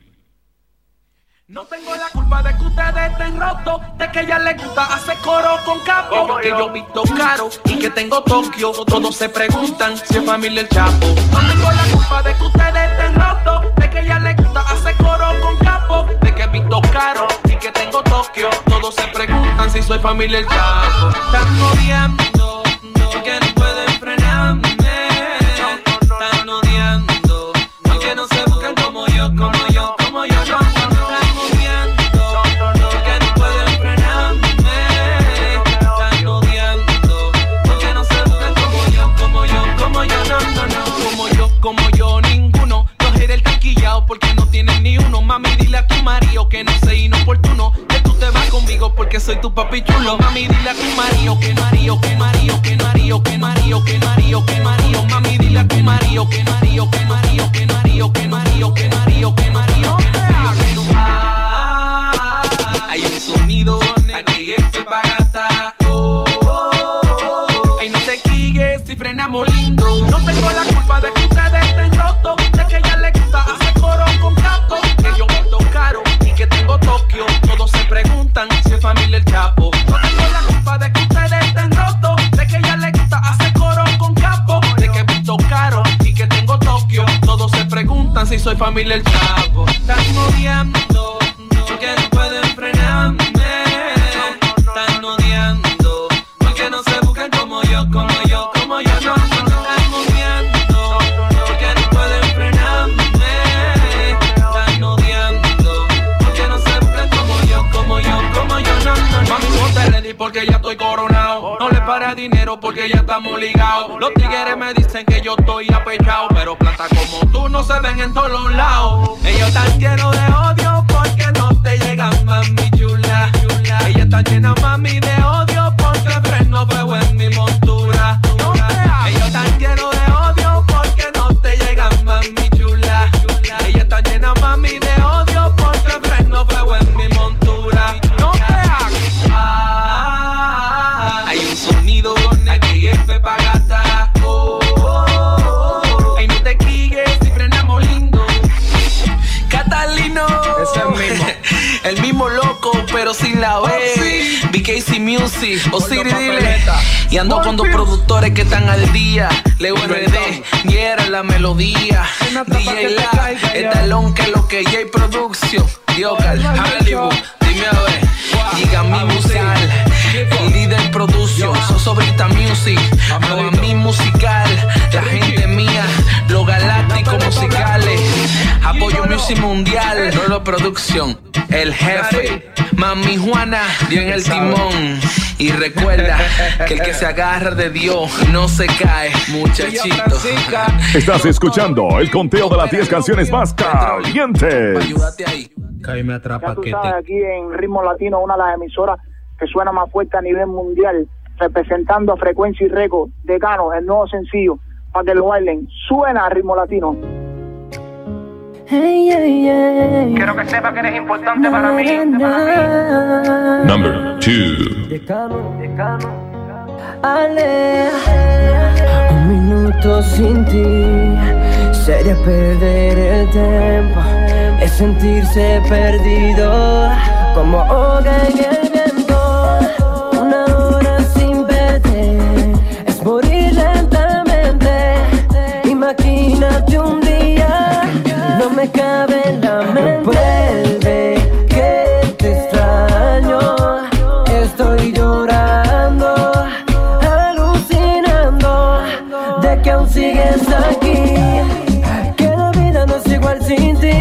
No tengo la culpa de que ustedes estén rotos, de que ella le gusta hacer coro con capo, que yo visto caro y que tengo Tokio. Todos se preguntan si es familia el Chapo. No tengo la culpa de que ustedes estén rotos, de que ella le gusta hacer coro con capo, de que visto caro y que tengo Tokio. Todos se preguntan si soy familia el Chapo. Están odiando porque no pueden frenarme. Están odiando porque no se buscan como yo, como yo, como yo. Como yo, ninguno. Los eres taquillado porque no tienen ni uno. Mami, dile a tu marido que no sé inoportuno, que tú te vas conmigo porque soy tu papi chulo. Mami, dile a tu marido que marido, que marido, que marido, que marido, que marido, que marido. Mami, dile a tu marido que marido, que marido, que marido, que marido, que marido, que marido. Hay un sonido, aquí este bagata. Ay, no te quilles si frenamos lindo. No tengo la culpa de que ustedes estén rotos, de que ella le gusta hacer coro con capo, que yo visto caro y que tengo Tokio. Todos se preguntan si es familia el Chapo. No tengo la culpa de que ustedes estén rotos, de que ella le gusta hacer coro con capo, de que visto caro y que tengo Tokio. Todos se preguntan si soy familia el Chapo. Están odiando porque no pueden frenarme. Están odiando porque no se buscan como yo, como yo, como yo. No. Porque ya estoy coronado, no le para dinero porque ya estamos ligados. Los tigres me dicen que yo estoy apechado, pero plata como tú no se ven en todos los lados. Ellos están llenos de odio porque no te llegan, mami chula. Ella está llena, mami, de odio porque freno fuego en mi montura. Ellos están llenos de odio porque no te llegan, mami chula. Ella está llena, mami, de odio porque freno fuego en mi montura. No te hagas. Hay un sonido, aquí es pagata. Ay, no te quilles si frenamos lindo. Catalino, ese es el mismo. El mismo loco, pero sin la B. BKC Music, Osiris dile. Y ando con dos productores que están al día. Leo RD, Guerra la melodía. DJ La, el talón que lo que J Production. Diocal, Hollywood, dime a ver. Giga mi musical, el líder production. Sosobrita Music, mi musical. La gente mía, los galácticos musicales. Apoyo Music Mundial, Rolo Production. El jefe, Mami Juana, dio en el timón. Y recuerda que el que se agarra de Dios no se cae, muchachito. Estás escuchando el conteo de las 10 canciones más calientes. Ayúdate ahí. Cállame atrás, Ya tú paquete. sabes, aquí en Ritmo Latino, una de las emisoras que suena más fuerte a nivel mundial, representando a Frecuencia y Récord, Decano, el nuevo sencillo, para que lo bailen. Suena a Ritmo Latino. Hey, hey, hey. Quiero que sepa que eres importante para mí. Number 2. Decano. Ale. Un minuto sin ti sería perder el tiempo, es sentirse perdido como hoga en el viento. Una hora sin verte es morir lentamente. Imagínate un día, no me cabe en la mente. Vuelve que te extraño, estoy llorando, alucinando de que aún sigues aquí, que la vida no es igual sin ti.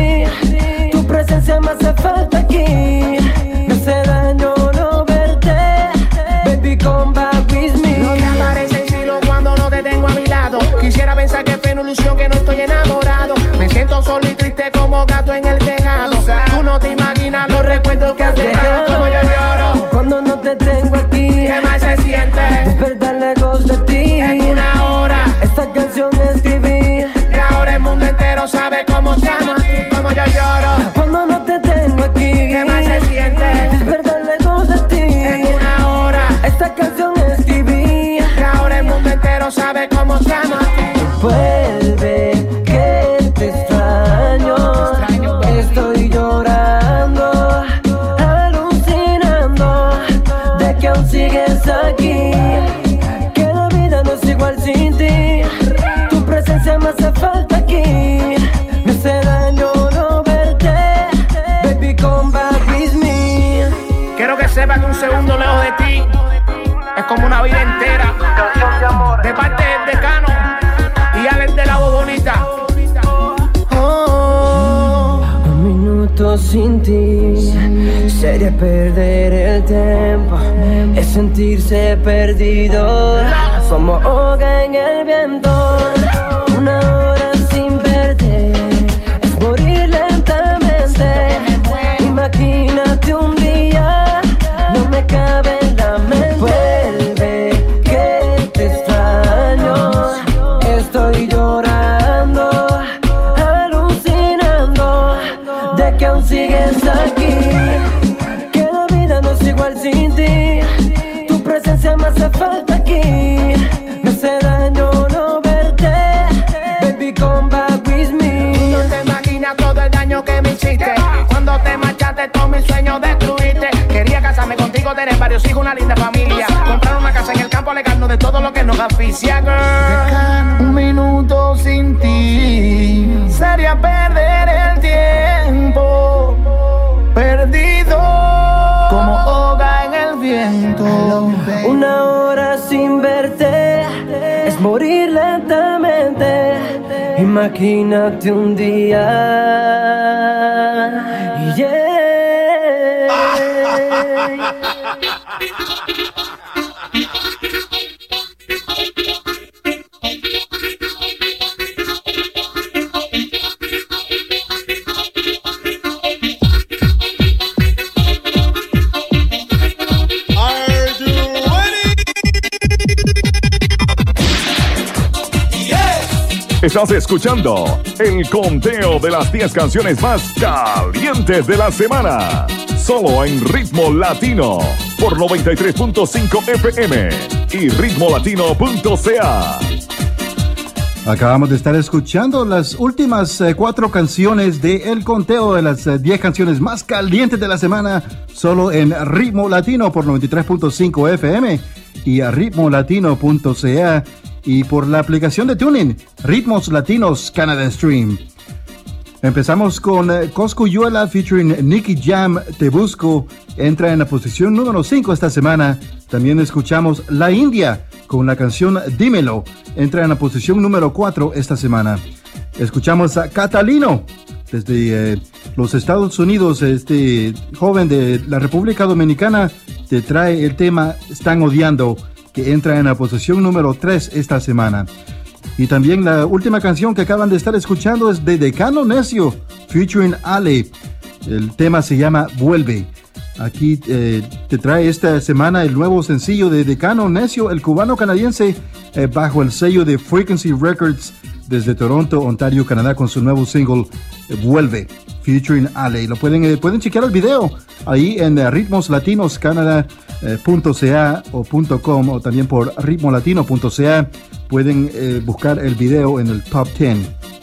aquí. Me hace daño no verte. Baby, come back with me. No te aparece en silo cuando no te tengo a mi lado. Quisiera pensar que fue una ilusión, que no estoy enamorado. Me siento solo y triste como gato en el tejado. Tú no te imaginas los recuerdos que has dejado. Como yo lloro cuando no te tengo aquí. ¿Qué más se siente? Despertar lejos de ti. En una hora esta canción escribí. Y ahora el mundo entero sabe cómo se llama. Como yo lloro cuando no te tengo aquí. ¿Qué más se siente? Despertar lejos de ti. En una hora esta canción escribí. Y ahora el mundo entero sabe cómo se llama. Vuelve, que te extraño. Estoy llorando, alucinando de que aún sigues aquí. Que la vida no es igual sin ti. Tu presencia me hace falta aquí. Me hace daño no verte. Baby, come back with me. Quiero que sepas que un segundo lejos de ti es como una vida entera. De parte del Decano y Alex de la voz bonita. Un minuto sin ti sería perder el tiempo. Es sentirse perdido como hoga en el viento. Una hora sin verte es morir lentamente. Imagínate un día, no me cabe en la mente. Vuelve, que te extraño. Estoy llorando, alucinando de que aún sigues aquí. Que la vida no es igual sin ti. Tu presencia me hace falta aquí. Me hace daño no verte. Baby, come back with me. No te imaginas todo el daño que me hiciste. Cuando te marchaste todos mis sueños destruiste. Quería casarme contigo, tener varios hijos, una linda familia. Comprar una casa en el campo, alejarnos de todo lo que nos asfixia, girl. Un minuto sin ti sería perder el tiempo. Perdido como hoga en el viento. Una hora sin verte es morir lentamente. Imagínate un día. Yeah. Estás escuchando el conteo de las 10 canciones más calientes de la semana. Solo en Ritmo Latino por 93.5 FM y ritmolatino.ca. Acabamos de estar escuchando las últimas 4 canciones del conteo de las 10 canciones más calientes de la semana, solo en Ritmo Latino por 93.5 FM y a ritmolatino.ca. Y por la aplicación de TuneIn, Ritmos Latinos Canada Stream. Empezamos con Coscuyuela featuring Nicky Jam, Te Busco, entra en la posición número 5 esta semana. También escuchamos La India con la canción Dímelo, entra en la posición número 4 esta semana. Escuchamos a Catalino desde los Estados Unidos. Este joven de la República Dominicana te trae el tema Están Odiando, que entra en la posición número 3 esta semana. Y también la última canción que acaban de estar escuchando es de Decano Necio, featuring Ale. El tema se llama Vuelve. Aquí te trae esta semana el nuevo sencillo de Decano Necio, el cubano canadiense, bajo el sello de Frequency Records desde Toronto, Ontario, Canadá, con su nuevo single Vuelve, featuring Ale. Lo pueden chequear el video ahí en ritmoslatinoscanada.ca o .com, o también por ritmolatino.ca. Pueden buscar el video en el Top 10.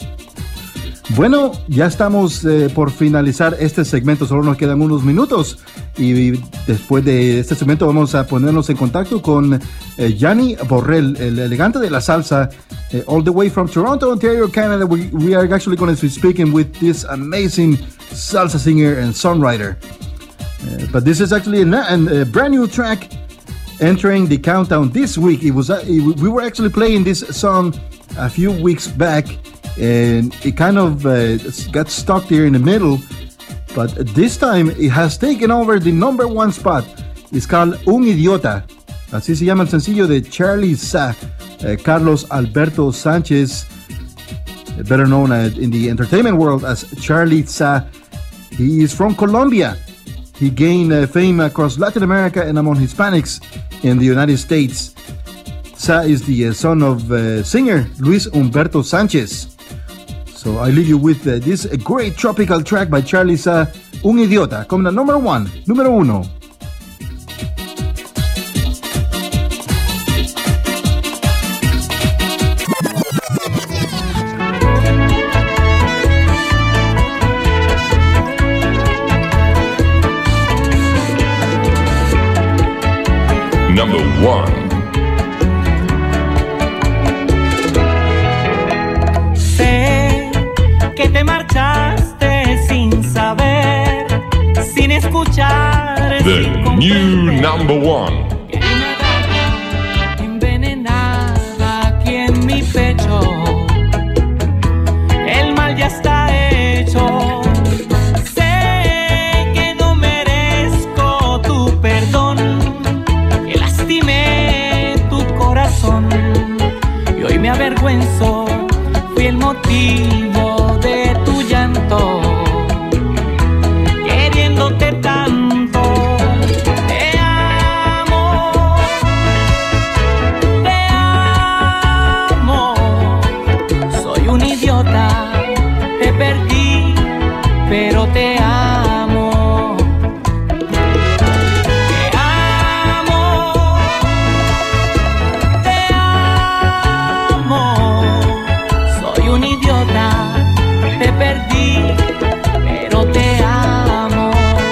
Bueno, ya estamos por finalizar este segmento, solo nos quedan unos minutos y después de este segmento vamos a ponernos en contacto con Yanni Borrell, el elegante de la salsa, all the way from Toronto, Ontario, Canada. We are actually going to be speaking with this amazing salsa singer and songwriter. But this is actually a brand new track entering the countdown this week. We were actually playing this song a few weeks back, and it kind of got stuck there in the middle, but this time it has taken over the number one spot. It's called Un Idiota. Así se llama el sencillo de Charly Sa, Carlos Alberto Sánchez, better known in the entertainment world as Charly Sa. He is from Colombia. He gained fame across Latin America and among Hispanics in the United States. Sa is the son of singer Luis Humberto Sánchez. So I leave you with this great tropical track by Charly Sa, Un Idiota, coming at número uno. Number 1. Que te marchaste sin saber, sin escuchar, The sin new number 1. que hay una daga envenenada aquí en mi pecho. El mal ya está hecho. Sé que no merezco tu perdón, que lastimé tu corazón y hoy me avergüenzo. Fui el motivo de tu llanto, queriéndote tanto. Te amo, soy un idiota, te perdí, pero te amo. Un idiota, te perdí, pero te amo.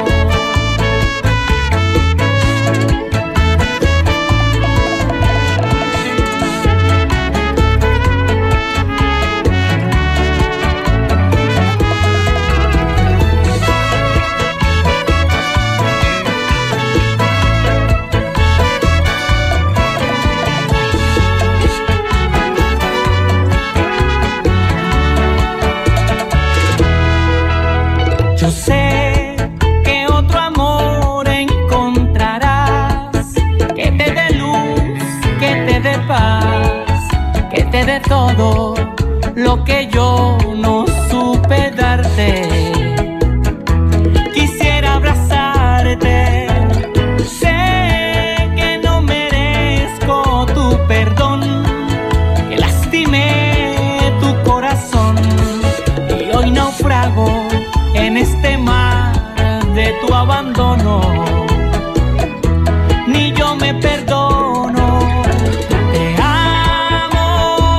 Yo sé que otro amor encontrarás, que te dé luz, que te dé paz, que te dé todo lo que yo no supe darte. Quisiera abrazarte, sé que no merezco tu perdón, que lastimé tu corazón y hoy naufrago en este mar de tu abandono. Ni yo me perdono. Te amo,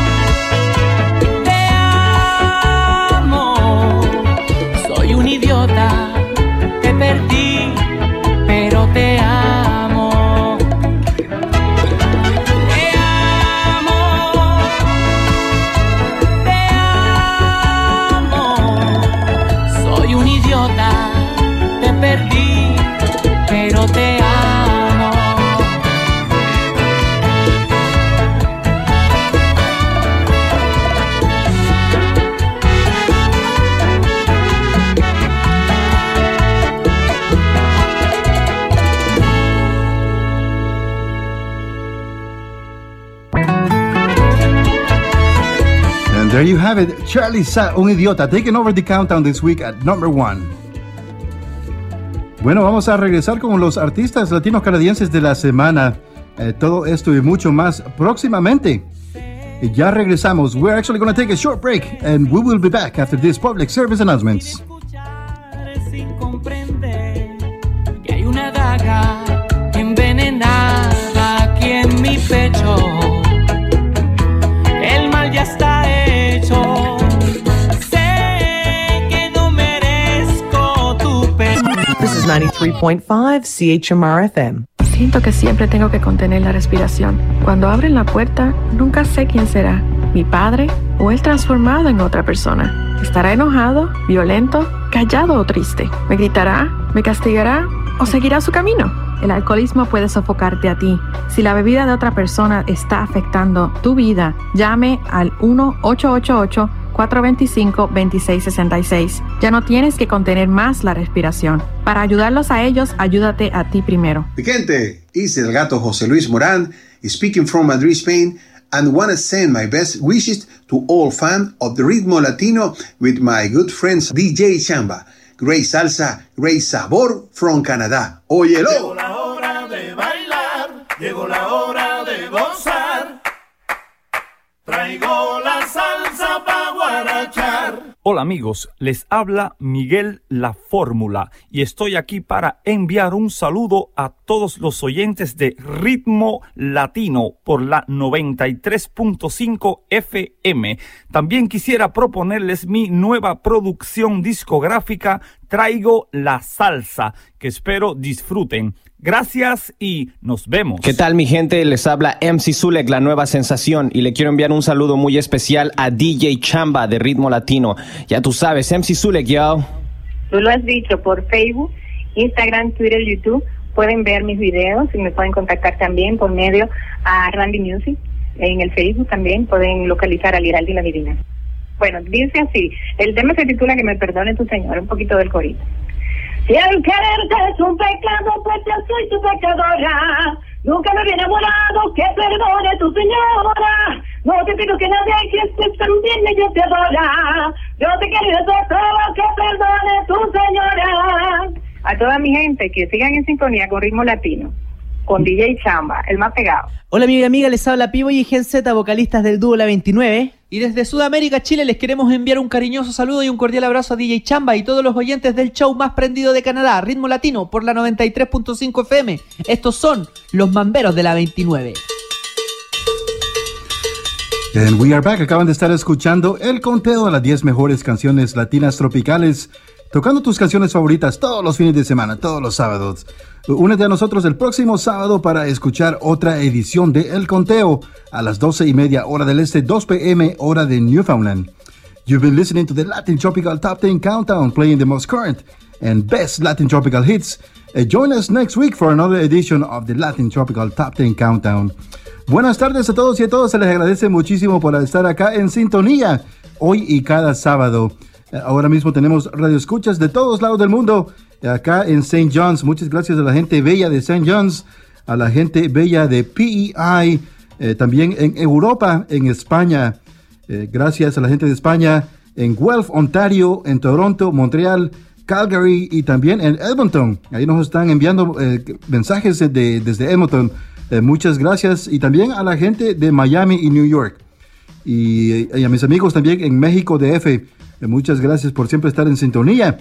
soy un idiota, te perdí, pero te amo. Soy un idiota, te perdí, pero te amo. And there you have it, Charly Sa, Un Idiota, taking over the countdown this week at number 1. Bueno, vamos a regresar con los artistas latinos canadienses de la semana. Todo esto y mucho más próximamente. Ya regresamos. We're actually going to take a short break and we will be back after these public service announcements. Sin comprender que hay una daga envenenada aquí en mi pecho. El mal ya está hecho. Sé que no merezco tu perdón. This is 93.5 CHMR FM. Siento que siempre tengo que contener la respiración. Cuando abren la puerta, nunca sé quién será, mi padre o él transformado en otra persona. ¿Estará enojado, violento, callado o triste? ¿Me gritará, me castigará o seguirá su camino? El alcoholismo puede sofocarte a ti. Si la bebida de otra persona está afectando tu vida, llame al 1-888-4 425-2666. Ya no tienes que contener más la respiración. Para ayudarlos a ellos, ayúdate a ti primero. Mi gente, it's el gato José Luis Morán, speaking from Madrid, Spain, and want to send my best wishes to all fans of the Ritmo Latino with my good friends DJ Chamba. Great salsa, great sabor from Canadá. Óyelo. Llegó la hora de bailar, llegó la hora de gozar. Traigo la salsa pa' guarachar. Hola amigos, les habla Miguel La Fórmula y estoy aquí para enviar un saludo a todos los oyentes de Ritmo Latino por la 93.5 FM. También quisiera proponerles mi nueva producción discográfica Traigo la Salsa, que espero disfruten. Gracias y nos vemos. ¿Qué tal mi gente? Les habla MC Zulek, la nueva sensación, y le quiero enviar un saludo muy especial a DJ Chamba de Ritmo Latino. Ya tú sabes, MC Zulek, yo. Tú lo has dicho por Facebook, Instagram, Twitter, YouTube. Pueden ver mis videos y me pueden contactar también por medio a Randy Music. En el Facebook también pueden localizar a Liraldi y la Divina. Bueno, dice así, el tema se titula Que me perdone tu Señor, un poquito del corito. Si el quererte es un pecado, pues yo soy tu pecadora. Nunca me había enamorado, que perdone tu señora. No te pido que nadie que estés también yo te adora. Yo te quiero de todo, que perdone tu señora. A toda mi gente que sigan en sintonía con Ritmo Latino, con DJ Chamba, el más pegado. Hola amiga y amiga, les habla Pivo y Gen Z, vocalistas del dúo La 29. Y desde Sudamérica, Chile, les queremos enviar un cariñoso saludo y un cordial abrazo a DJ Chamba y todos los oyentes del show más prendido de Canadá, Ritmo Latino, por la 93.5 FM. Estos son los mamberos de La 29. And we are back. Acaban de estar escuchando el conteo de las 10 mejores canciones latinas tropicales, tocando tus canciones favoritas todos los fines de semana, todos los sábados. Únete a nosotros el próximo sábado para escuchar otra edición de El Conteo a las 12:30 hora del este, 2 p.m. hora de Newfoundland. You've been listening to the Latin Tropical Top 10 Countdown, playing the most current and best Latin Tropical hits. Join us next week for another edition of the Latin Tropical Top 10 Countdown. Buenas tardes a todos y a todas. Se les agradece muchísimo por estar acá en sintonía hoy y cada sábado. Ahora mismo tenemos radioescuchas de todos lados del mundo. Acá en St. John's, muchas gracias a la gente bella de St. John's, a la gente bella de PEI, también en Europa, en España. Gracias a la gente de España, en Guelph, Ontario, en Toronto, Montreal, Calgary y también en Edmonton. Ahí nos están enviando mensajes desde Edmonton. Muchas gracias. Y también a la gente de Miami y New York. Y a mis amigos también en México DF. Muchas gracias por siempre estar en sintonía.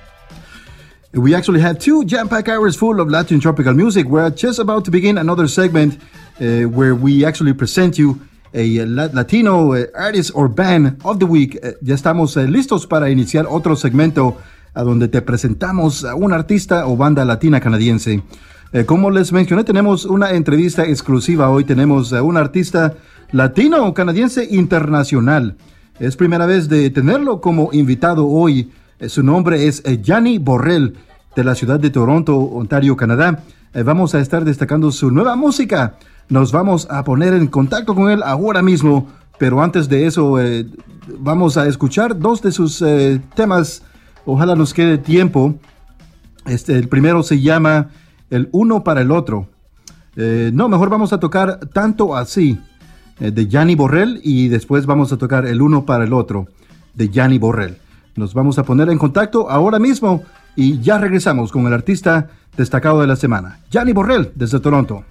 We actually had 2 jam-packed hours full of Latin tropical music. We're just about to begin another segment where we actually present you a Latino artist or band of the week. Ya estamos listos para iniciar otro segmento a donde te presentamos a un artista o banda latina canadiense. Como les mencioné, tenemos una entrevista exclusiva hoy. Tenemos un artista latino canadiense internacional. Es primera vez de tenerlo como invitado hoy. Su nombre es Yanni Borrell, de la ciudad de Toronto, Ontario, Canadá. Vamos a estar destacando su nueva música. Nos vamos a poner en contacto con él ahora mismo, pero antes de eso vamos a escuchar 2 de sus temas. Ojalá nos quede tiempo. El primero se llama El Uno para el Otro. Mejor vamos a tocar Tanto Así, de Yanni Borrell, y después vamos a tocar El Uno para el Otro, de Yanni Borrell. Nos vamos a poner en contacto ahora mismo y ya regresamos con el artista destacado de la semana, Yanni Borrell, desde Toronto.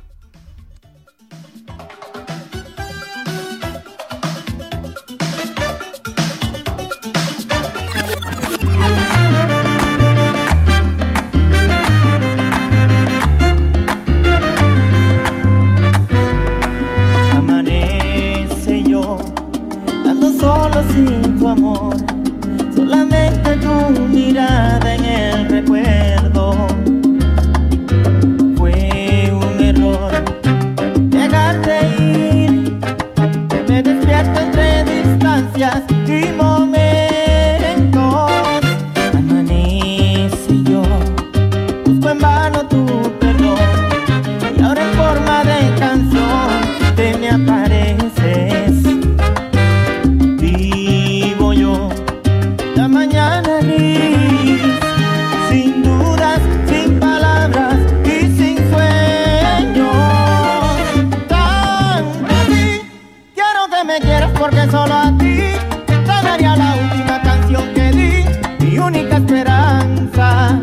Amanece yo, ando solo sin tu amor. Solamente tu mirada en el recuerdo. Fue un error dejarte ir. Me despierto entre distancias y momentos. Amanece yo, busco en vano tu perdón. Y ahora en forma de canción te me apareces. Vivo yo me quieras porque solo a ti te daría la última canción que di, mi única esperanza.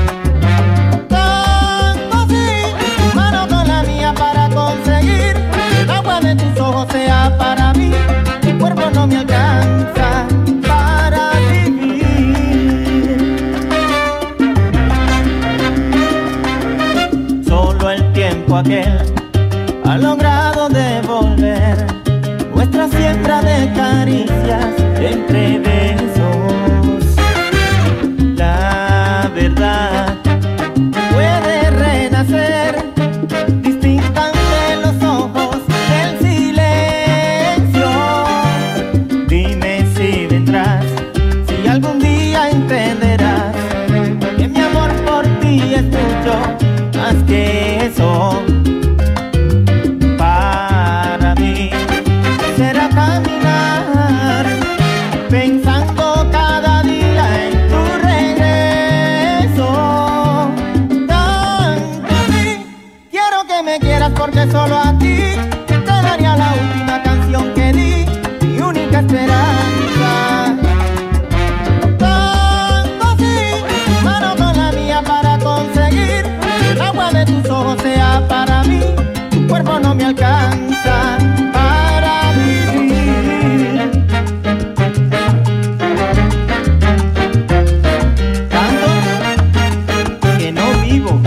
Tanto así, tu mano con la mía para conseguir que el agua de tus ojos sea para mí, tu cuerpo no me alcanza para vivir. Solo el tiempo aquel ha logrado devolver nuestra siembra de caricias entre besos. La verdad puede renacer distinta ante los ojos del silencio. Dime si vendrás, si algún día entenderás que mi amor por ti es mucho más que eso. Para mí será caminar pensando cada día en tu regreso. Tanto así, quiero que me quieras porque solo a ti te daría la última canción que di, mi única esperanza. Tanto así, tu mano con la mía para conseguir que el agua de tus ojos sea para mí, tu cuerpo no me alcanza para vivir. Tanto que no vivo.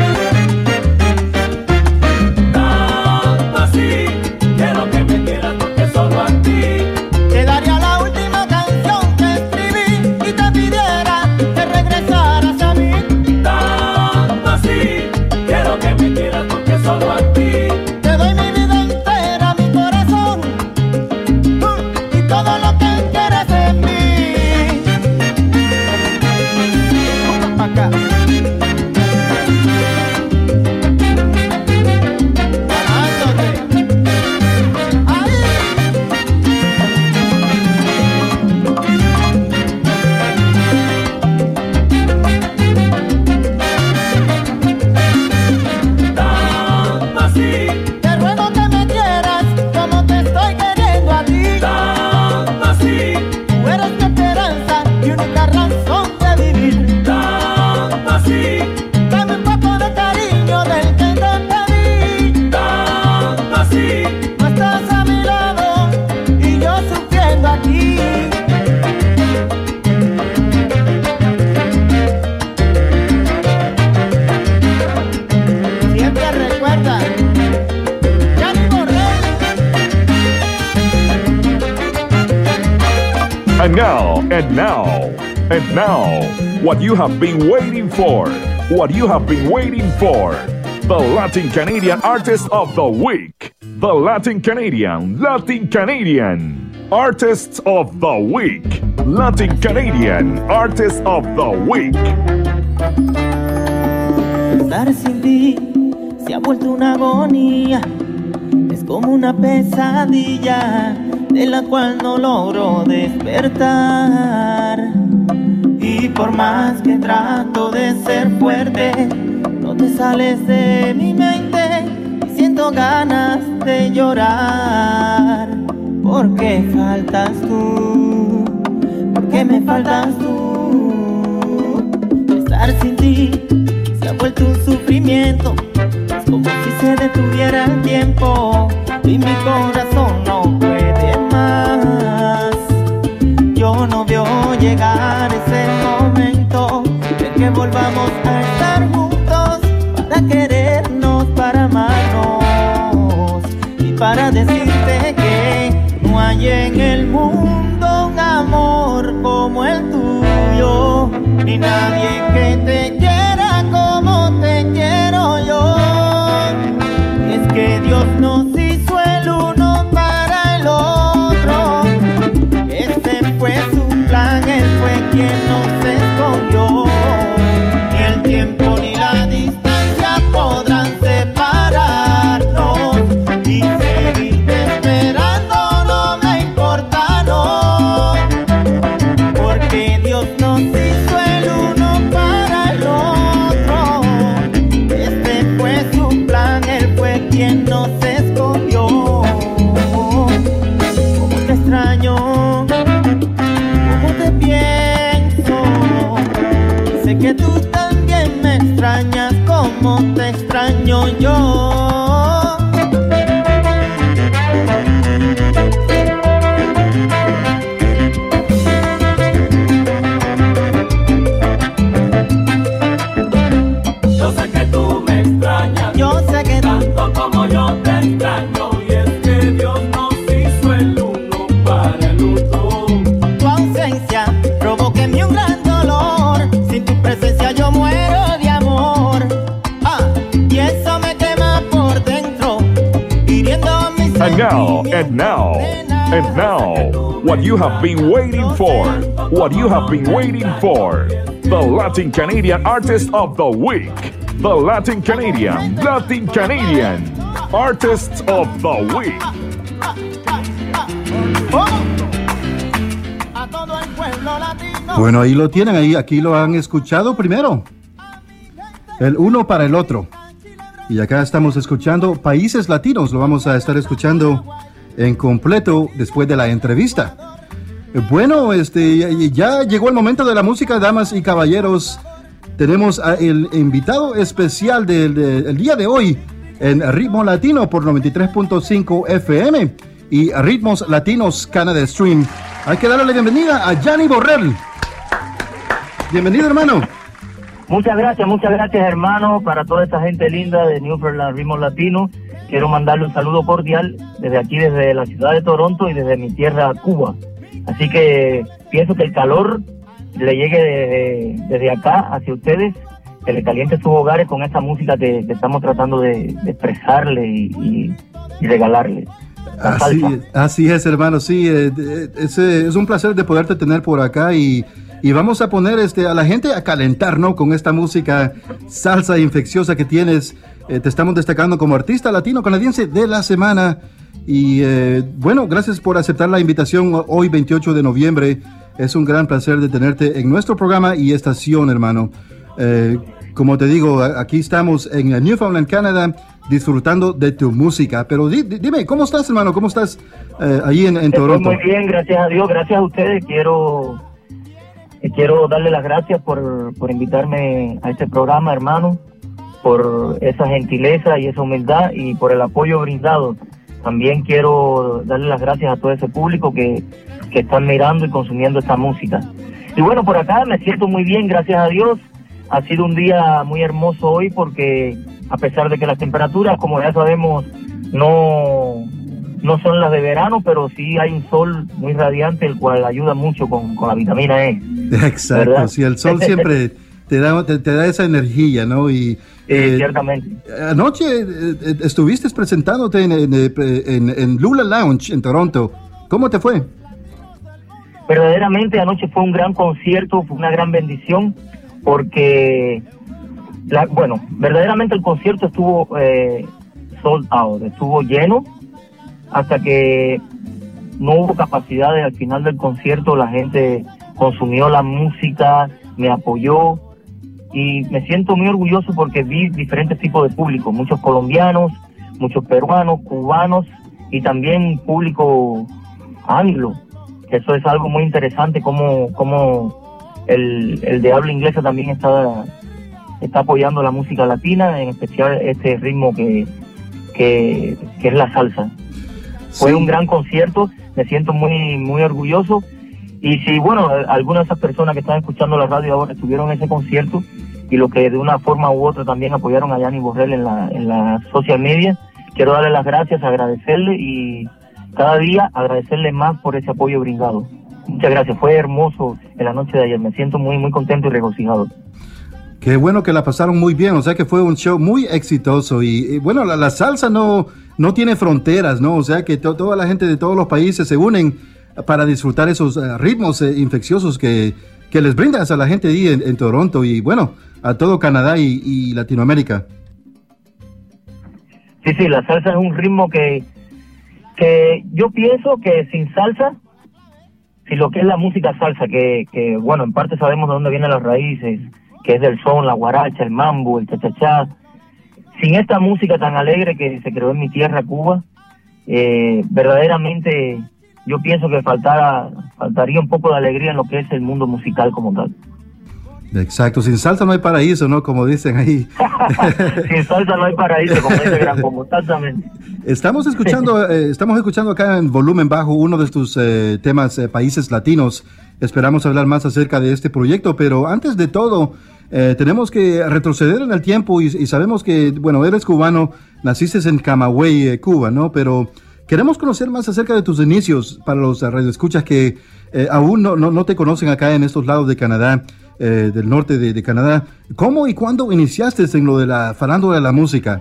Tanto así, quiero que me quieras porque solo a ti te daría la última canción que escribí y te pidiera que regresaras a mí. Tanto así, quiero que me quieras porque solo a ti te doy mi vida entera, mi corazón, y todo lo que quieres en mí. Pa' acá. Tanto así, te ruego que me quieras como te estoy queriendo a ti. Tanto así, tú eres mi esperanza y única razón de vivir. Tanto así, dame un poco de cariño del que te pedí. Tanto así, no estás a mi lado y yo sufriendo aquí. Siempre recuerda, ya ni borré. And now, what you have been waiting for, the Latin Canadian Artist of the Week, the Latin Canadian Artist of the Week, Latin Canadian Artist of the Week. Estar sin ti se ha vuelto una agonía, es como una pesadilla de la cual no logro despertar. Y por más que trato de ser fuerte, no te sales de mi mente y siento ganas de llorar. ¿Por qué faltas tú? ¿Por qué me faltas tú? Estar sin ti se ha vuelto un sufrimiento, es como si se detuviera el tiempo y mi corazón no puede más. Yo no veo llegar ese momento de que volvamos a estar juntos para querernos, para amarnos y para decirte que no hay en el mundo un amor como el tuyo, ni nadie que te quiera como te quiero yo. Y es que Dios nos hizo el uno para el otro, ese fue su plan, Él fue quien nos escogió. Ni el tiempo ni la distancia podrán separarnos, y seguirte esperando no me importa, no, porque Dios nos hizo el uno para extraño, cómo te pienso. Sé que tú también me extrañas como te extraño yo. Yo sé que tú me extrañas, yo sé que tanto como yo te extraño. Y es que Dios nos hizo el uno para el otro. Tu ausencia provoca en mí un gran dolor. Sin tu presencia yo muero de amor. Y eso me quema por dentro, hiriendo mis And now, what you have been waiting for, the Latin Canadian Artist of the Week, the Latin Canadian Artist of the Week. Bueno, ahí lo tienen, aquí lo han escuchado primero. El uno para el otro. Y acá estamos escuchando Países Latinos, lo vamos a estar escuchando en completo después de la entrevista. Bueno, ya llegó el momento de la música, damas y caballeros. Tenemos el invitado especial del día de hoy en Ritmo Latino por 93.5 FM y Ritmos Latinos Canada Stream. Hay que darle la bienvenida a Yanni Borrell. Bienvenido, hermano. Muchas gracias, hermano, para toda esta gente linda de Newfoundland Ritmos Latinos. Quiero mandarle un saludo cordial desde aquí, desde la ciudad de Toronto y desde mi tierra, Cuba. Así que pienso que el calor le llegue desde acá hacia ustedes, que le caliente sus hogares con esta música que estamos tratando de expresarle y regalarle. Así es, hermano, sí, es un placer de poderte tener por acá y vamos a poner a la gente a calentar, ¿no? Con esta música salsa infecciosa que tienes. Te estamos destacando como artista latino-canadiense de la semana. Y bueno, gracias por aceptar la invitación hoy 28 de noviembre. Es un gran placer de tenerte en nuestro programa y estación, hermano. Como te digo, aquí estamos en Newfoundland, Canadá, disfrutando de tu música. Pero dime, ¿cómo estás, hermano? ¿Cómo estás ahí en Toronto? Muy bien, gracias a Dios, gracias a ustedes. Quiero darle las gracias por invitarme a este programa, hermano, por esa gentileza y esa humildad y por el apoyo brindado. También quiero darle las gracias a todo ese público que están mirando y consumiendo esta música. Y bueno, por acá me siento muy bien, gracias a Dios. Ha sido un día muy hermoso hoy porque a pesar de que las temperaturas, como ya sabemos, no son las de verano, pero sí hay un sol muy radiante, el cual ayuda mucho con la vitamina E. Exacto, ¿verdad? Sí, el sol siempre te da esa energía, ¿no? Y ciertamente. Anoche estuviste presentándote en Lula Lounge en Toronto. ¿Cómo te fue? Verdaderamente anoche fue un gran concierto, fue una gran bendición, porque verdaderamente el concierto estuvo sold out, estuvo lleno, hasta que no hubo capacidades. Al final del concierto la gente consumió la música, me apoyó y me siento muy orgulloso porque vi diferentes tipos de público, muchos colombianos, muchos peruanos, cubanos y también público anglo. Eso es algo muy interesante, como el de habla inglesa también está apoyando la música latina, en especial este ritmo que es la salsa. Fue un gran concierto, me siento muy muy orgulloso. Y si, bueno, algunas de esas personas que están escuchando la radio ahora estuvieron en ese concierto y los que de una forma u otra también apoyaron a Yanni Borrell en la social media, quiero darle las gracias, agradecerle y cada día agradecerle más por ese apoyo brindado. Muchas gracias, fue hermoso en la noche de ayer, me siento muy muy contento y regocijado. Qué bueno que la pasaron muy bien, o sea que fue un show muy exitoso y bueno, la salsa no tiene fronteras, ¿no? O sea que toda la gente de todos los países se unen para disfrutar esos ritmos infecciosos que les brindas a la gente ahí en Toronto y bueno, a todo Canadá y Latinoamérica. Sí, la salsa es un ritmo que yo pienso que sin salsa, si lo que es la música salsa, que bueno, en parte sabemos de dónde vienen las raíces, que es del son, la guaracha, el mambo, el cha-cha-cha, sin esta música tan alegre que se creó en mi tierra, Cuba, verdaderamente yo pienso que faltaría un poco de alegría en lo que es el mundo musical como tal. Exacto, sin salsa no hay paraíso, ¿no? Como dicen ahí. Sin salsa no hay paraíso, como dice Gran Combo, exactamente. Estamos escuchando acá en volumen bajo uno de tus temas, Países Latinos. Esperamos hablar más acerca de este proyecto, pero antes de todo, tenemos que retroceder en el tiempo y sabemos que, bueno, eres cubano, naciste en Camagüey, Cuba, ¿no? Pero queremos conocer más acerca de tus inicios para los radioescuchas que aún no te conocen acá en estos lados de Canadá. Del norte de Canadá. ¿Cómo y cuándo iniciaste en lo de la farándula de la música?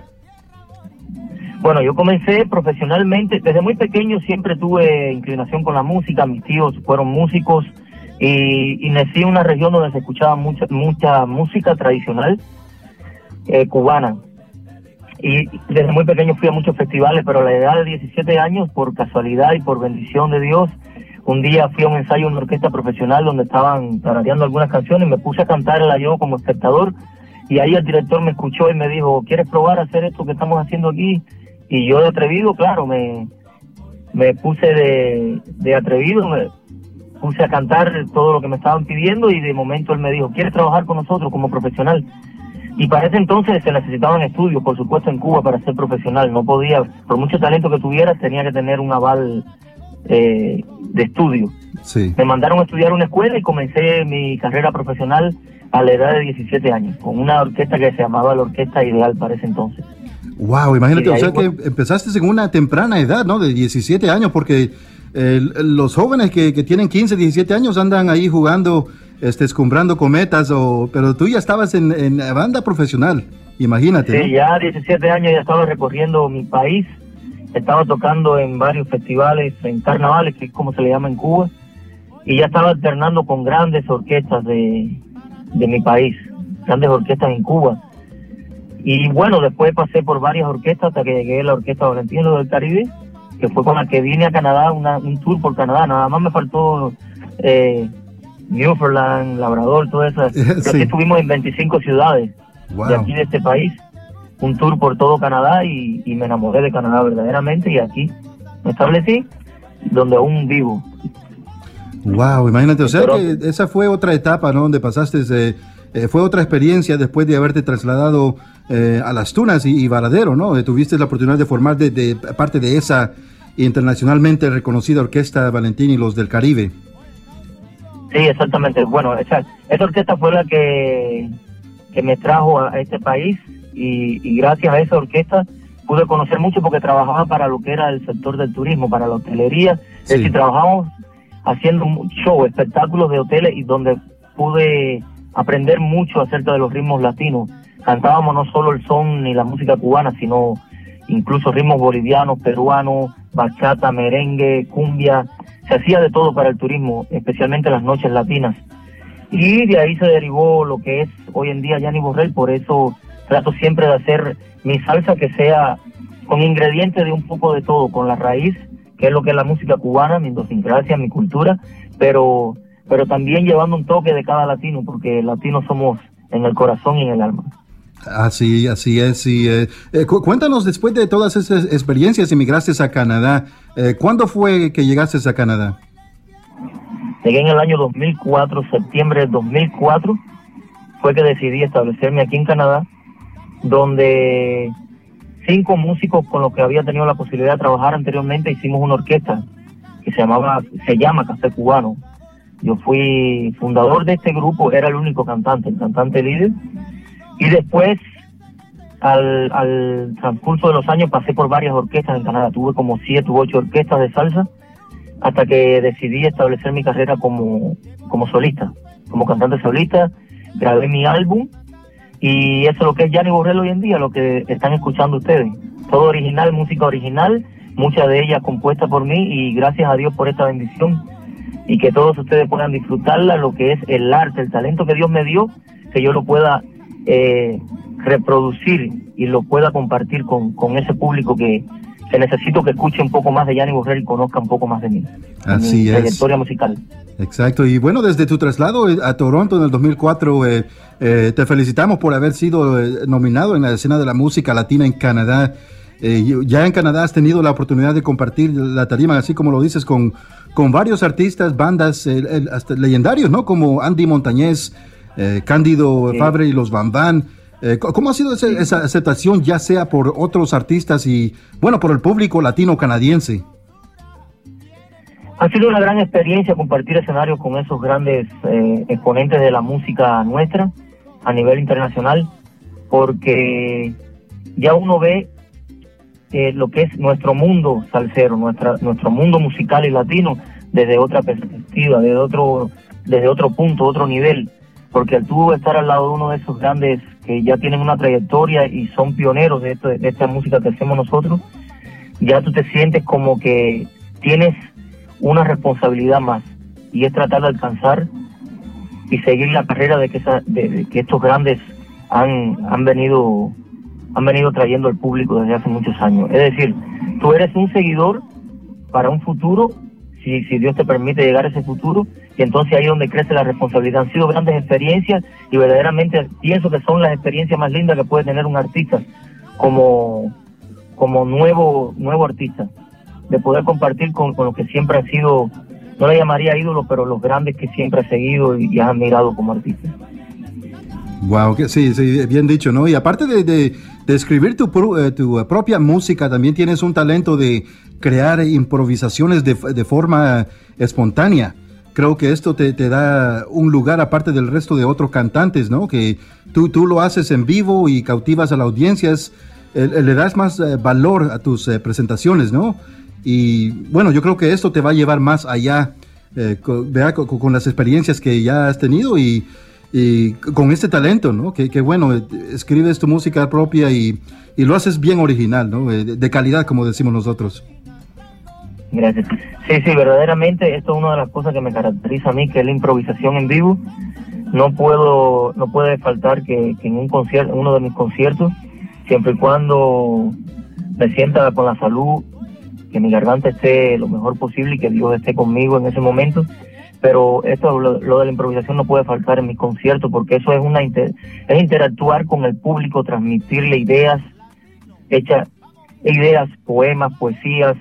Bueno, yo comencé profesionalmente, desde muy pequeño siempre tuve inclinación con la música, mis tíos fueron músicos y nací en una región donde se escuchaba mucha música tradicional cubana. Y desde muy pequeño fui a muchos festivales, pero a la edad de 17 años, por casualidad y por bendición de Dios, un día fui a un ensayo en una orquesta profesional donde estaban tarareando algunas canciones, me puse a cantarla yo como espectador y ahí el director me escuchó y me dijo, ¿quieres probar a hacer esto que estamos haciendo aquí? Y yo de atrevido, claro, me puse de atrevido, me puse a cantar todo lo que me estaban pidiendo y de momento él me dijo, ¿quieres trabajar con nosotros como profesional? Y para ese entonces se necesitaban estudios, por supuesto, en Cuba para ser profesional, no podía, por mucho talento que tuviera, tenía que tener un aval de estudio. Sí. Me mandaron a estudiar a una escuela y comencé mi carrera profesional a la edad de 17 años, con una orquesta que se llamaba la Orquesta Ideal para ese entonces. Wow, imagínate, o sea bueno, que empezaste en una temprana edad, ¿no? De 17 años, porque los jóvenes que tienen 15, 17 años andan ahí jugando, escumbrando cometas, pero tú ya estabas en banda profesional, imagínate. Sí, ¿no? Ya a 17 años ya estaba recorriendo mi país. Estaba tocando en varios festivales, en carnavales, que es como se le llama en Cuba, y ya estaba alternando con grandes orquestas de mi país, grandes orquestas en Cuba. Y bueno, después pasé por varias orquestas hasta que llegué a la Orquesta Valentino del Caribe, que fue con la que vine a Canadá, un tour por Canadá. Nada más me faltó Newfoundland, Labrador, todo eso. Pero Sí. aquí estuvimos en 25 ciudades de aquí de este país. Un tour por todo Canadá y me enamoré de Canadá verdaderamente y aquí me establecí donde aún vivo. Wow, imagínate, o sea que esa fue otra etapa, ¿no? Donde pasaste, fue otra experiencia después de haberte trasladado a Las Tunas y Varadero, ¿no? Tuviste la oportunidad de formar de parte de esa internacionalmente reconocida Orquesta Valentín y los del Caribe. Sí, exactamente. Bueno, esa orquesta fue la que me trajo a este país y gracias a esa orquesta pude conocer mucho porque trabajaba para lo que era el sector del turismo, para la hotelería. Es decir, trabajamos haciendo show, espectáculos de hoteles y donde pude aprender mucho acerca de los ritmos latinos. Cantábamos no solo el son ni la música cubana, sino incluso ritmos bolivianos, peruanos, bachata, merengue, cumbia. Se hacía de todo para el turismo, especialmente las noches latinas. Y de ahí se derivó lo que es hoy en día Yanni Borrell, por eso trato siempre de hacer mi salsa que sea con ingredientes de un poco de todo, con la raíz, que es lo que es la música cubana, mi idiosincrasia, mi cultura, pero también llevando un toque de cada latino, porque latinos somos en el corazón y en el alma. Así es. Y, cuéntanos, después de todas esas experiencias, emigraste a Canadá. ¿Cuándo fue que llegaste a Canadá? Llegué en el año 2004, septiembre del 2004, fue que decidí establecerme aquí en Canadá, donde 5 músicos con los que había tenido la posibilidad de trabajar anteriormente hicimos una orquesta que se llama Café Cubano. Yo fui fundador de este grupo, era el único cantante, el cantante líder, y después al transcurso de los años pasé por varias orquestas en Canadá, tuve como 7 u 8 orquestas de salsa, hasta que decidí establecer mi carrera como solista, como cantante solista. Grabé mi álbum y eso es lo que es Yanni Borrell hoy en día, lo que están escuchando ustedes. Todo original, música original, muchas de ellas compuestas por mí y gracias a Dios por esta bendición y que todos ustedes puedan disfrutarla, lo que es el arte, el talento que Dios me dio, que yo lo pueda reproducir y lo pueda compartir con ese público que necesito que escuche un poco más de Yanni Borrell y conozca un poco más de mí. Así mi es. trayectoria musical. Exacto, y bueno, desde tu traslado a Toronto en el 2004, te felicitamos por haber sido nominado en la escena de la música latina en Canadá. Ya en Canadá has tenido la oportunidad de compartir la tarima, así como lo dices, con varios artistas, bandas hasta legendarios, ¿no? Como Andy Montañez, Cándido Fabre y los Van Van. ¿Cómo ha sido esa aceptación, ya sea por otros artistas y, bueno, por el público latino-canadiense? Ha sido una gran experiencia compartir escenarios con esos grandes exponentes de la música nuestra a nivel internacional, porque ya uno ve lo que es nuestro mundo salsero, nuestro mundo musical y latino desde otra perspectiva, desde otro punto, otro nivel, porque al tú estar al lado de uno de esos grandes que ya tienen una trayectoria y son pioneros de esta música que hacemos nosotros, ya tú te sientes como que tienes una responsabilidad más, y es tratar de alcanzar y seguir la carrera de que estos grandes han venido trayendo al público desde hace muchos años. Es decir, tú eres un seguidor para un futuro, si Dios te permite llegar a ese futuro, y entonces ahí es donde crece la responsabilidad. Han sido grandes experiencias, y verdaderamente pienso que son las experiencias más lindas que puede tener un artista como nuevo artista, de poder compartir con los que siempre han sido, no le llamaría ídolos, pero los grandes que siempre has seguido y has admirado como artista. Wow, sí, bien dicho, ¿no? Y aparte de escribir tu propia música, también tienes un talento de crear improvisaciones de forma espontánea. Creo que esto te da un lugar aparte del resto de otros cantantes, ¿no? Que tú lo haces en vivo y cautivas a las audiencias, le das más valor a tus presentaciones, ¿no? Y bueno, yo creo que esto te va a llevar más allá, con las experiencias que ya has tenido y con este talento, ¿no? Que bueno, escribes tu música propia y lo haces bien original, ¿no? De calidad, como decimos nosotros. Gracias. Sí, verdaderamente esto es una de las cosas que me caracteriza a mí, que es la improvisación en vivo. No puede faltar que en uno de mis conciertos, siempre y cuando me sienta con la salud, que mi garganta esté lo mejor posible y que Dios esté conmigo en ese momento. Pero lo de la improvisación no puede faltar en mis conciertos, porque eso es interactuar con el público, transmitirle ideas, poemas, poesías,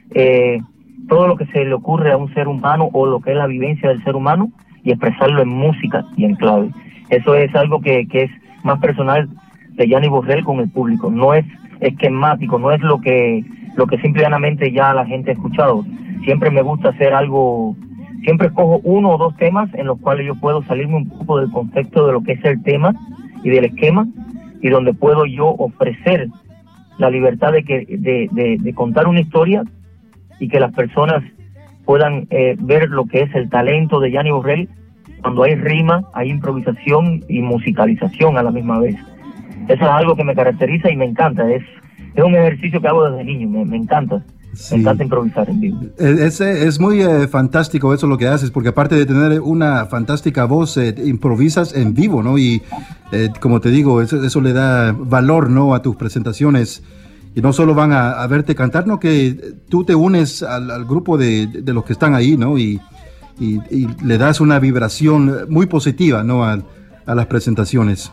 todo lo que se le ocurre a un ser humano o lo que es la vivencia del ser humano, y expresarlo en música y en clave. Eso es algo que es más personal de Yanni Borrell con el público. No es esquemático, no es lo que simplemente ya la gente ha escuchado. Siempre me gusta hacer algo. Siempre escojo uno o dos temas en los cuales yo puedo salirme un poco del contexto de lo que es el tema y del esquema, y donde puedo yo ofrecer la libertad de contar una historia y que las personas puedan ver lo que es el talento de Yanni Borrell cuando hay rima, hay improvisación y musicalización a la misma vez. Eso es algo que me caracteriza y me encanta. Es un ejercicio que hago desde niño, me encanta. Sí. Me encanta improvisar en vivo. Es muy fantástico eso lo que haces, porque aparte de tener una fantástica voz, improvisas en vivo, ¿no? Y como te digo, eso le da valor, ¿no? A tus presentaciones. Y no solo van a verte cantar, ¿no? Que tú te unes al grupo de los que están ahí, ¿no? Y le das una vibración muy positiva, ¿no? A las presentaciones.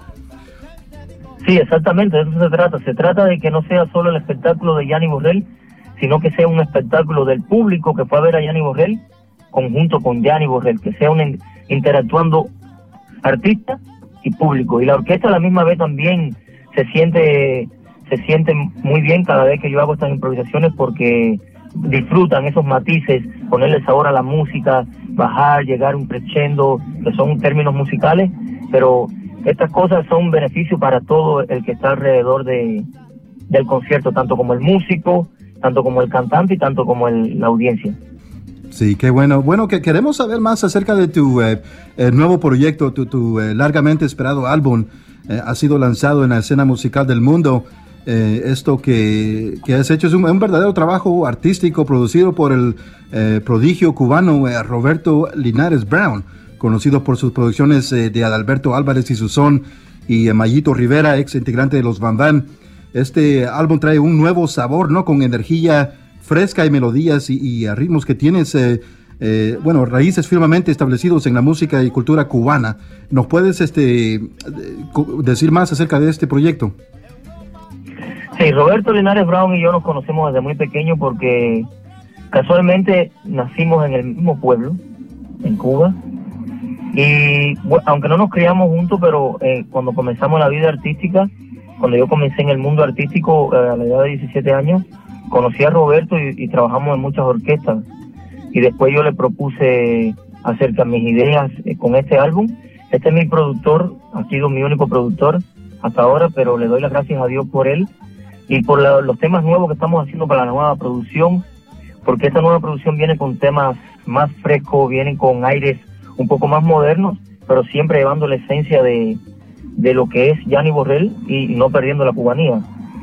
Sí, exactamente, de eso se trata. Se trata de que no sea solo el espectáculo de Yanni Borrell, sino que sea un espectáculo del público que fue a ver a Yanni Borrell, conjunto con Yanni Borrell, que sea interactuando artista y público. Y la orquesta a la misma vez también se siente muy bien cada vez que yo hago estas improvisaciones, porque disfrutan esos matices, ponerle sabor a la música, bajar, llegar a un crescendo, que son términos musicales, pero estas cosas son un beneficio para todo el que está alrededor del concierto, tanto como el músico, tanto como el cantante y tanto como la audiencia. Sí, qué bueno. Bueno, que queremos saber más acerca de tu nuevo proyecto, tu largamente esperado álbum. Ha sido lanzado en la escena musical del mundo. Esto que has hecho es un verdadero trabajo artístico producido por el prodigio cubano Roberto Linares Brown, conocido por sus producciones de Adalberto Álvarez y Susón y Mayito Rivera, ex integrante de los Van Van. Este álbum trae un nuevo sabor, ¿no? Con energía fresca y melodías y ritmos que tienes, raíces firmemente establecidos en la música y cultura cubana. ¿Nos puedes decir más acerca de este proyecto? Sí, Roberto Linares Brown y yo nos conocemos desde muy pequeños porque casualmente nacimos en el mismo pueblo, en Cuba, y aunque no nos criamos juntos, pero cuando comenzamos la vida artística, cuando yo comencé en el mundo artístico a la edad de 17 años, conocí a Roberto y trabajamos en muchas orquestas, y después yo le propuse acerca de mis ideas con este álbum. Este es mi productor, ha sido mi único productor hasta ahora, pero le doy las gracias a Dios por él y por los temas nuevos que estamos haciendo para la nueva producción, porque esta nueva producción viene con temas más frescos, vienen con aires un poco más modernos, pero siempre llevando la esencia de lo que es Gianni Borrell y no perdiendo la cubanía.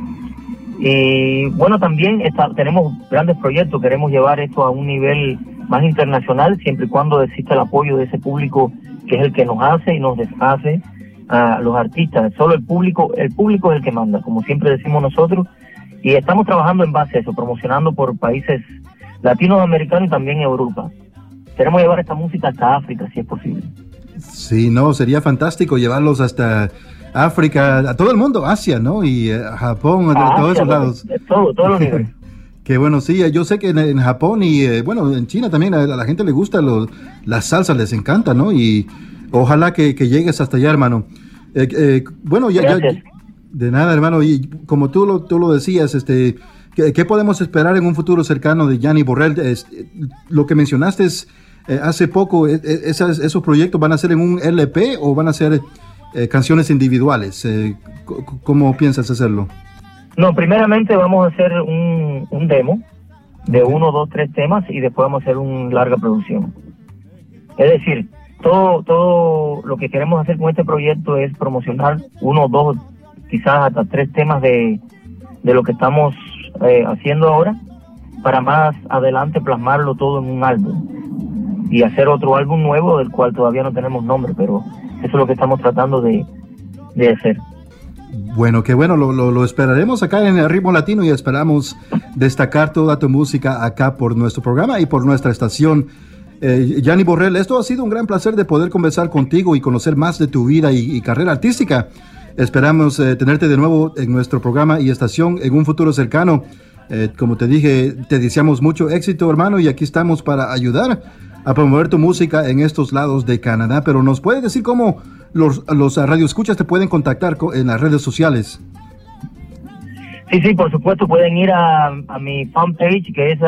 Y bueno, también tenemos grandes proyectos, queremos llevar esto a un nivel más internacional, siempre y cuando exista el apoyo de ese público que es el que nos hace y nos deshace a los artistas. Solo el público es el que manda, como siempre decimos nosotros, y estamos trabajando en base a eso, promocionando por países latinoamericanos y también Europa. Queremos llevar esta música hasta África, si es posible. Sí, no, sería fantástico llevarlos hasta África, a todo el mundo, Asia, ¿no? Y Japón, a todos esos lados. Todos los niveles. Que bueno, sí, yo sé que en Japón y bueno, en China también a la gente le gusta la salsa, les encanta, ¿no? Y ojalá que llegues hasta allá, hermano. Bueno, ya, de nada, hermano, y como tú lo decías, ¿qué podemos esperar en un futuro cercano de Gianni Borrell? Lo que mencionaste hace poco, ¿esos proyectos van a ser en un LP o van a ser canciones individuales? ¿Cómo piensas hacerlo? No, primeramente vamos a hacer un demo de 1, 2, 3 temas y después vamos a hacer una larga producción. Es decir, todo lo que queremos hacer con este proyecto es promocionar 1, 2, quizás hasta 3 temas de lo que estamos haciendo ahora, para más adelante plasmarlo todo en un álbum y hacer otro álbum nuevo del cual todavía no tenemos nombre, pero eso es lo que estamos tratando de hacer. Bueno, qué bueno, lo esperaremos acá en el Ritmo Latino y esperamos destacar toda tu música acá por nuestro programa y por nuestra estación. Gianni Borrell, esto ha sido un gran placer de poder conversar contigo y conocer más de tu vida y carrera artística. Esperamos tenerte de nuevo en nuestro programa y estación en un futuro cercano. Como te dije, te deseamos mucho éxito, hermano, y aquí estamos para ayudar a promover tu música en estos lados de Canadá. Pero ¿nos puedes decir cómo los radioescuchas te pueden contactar en las redes sociales? Sí, por supuesto, pueden ir a mi fanpage, que es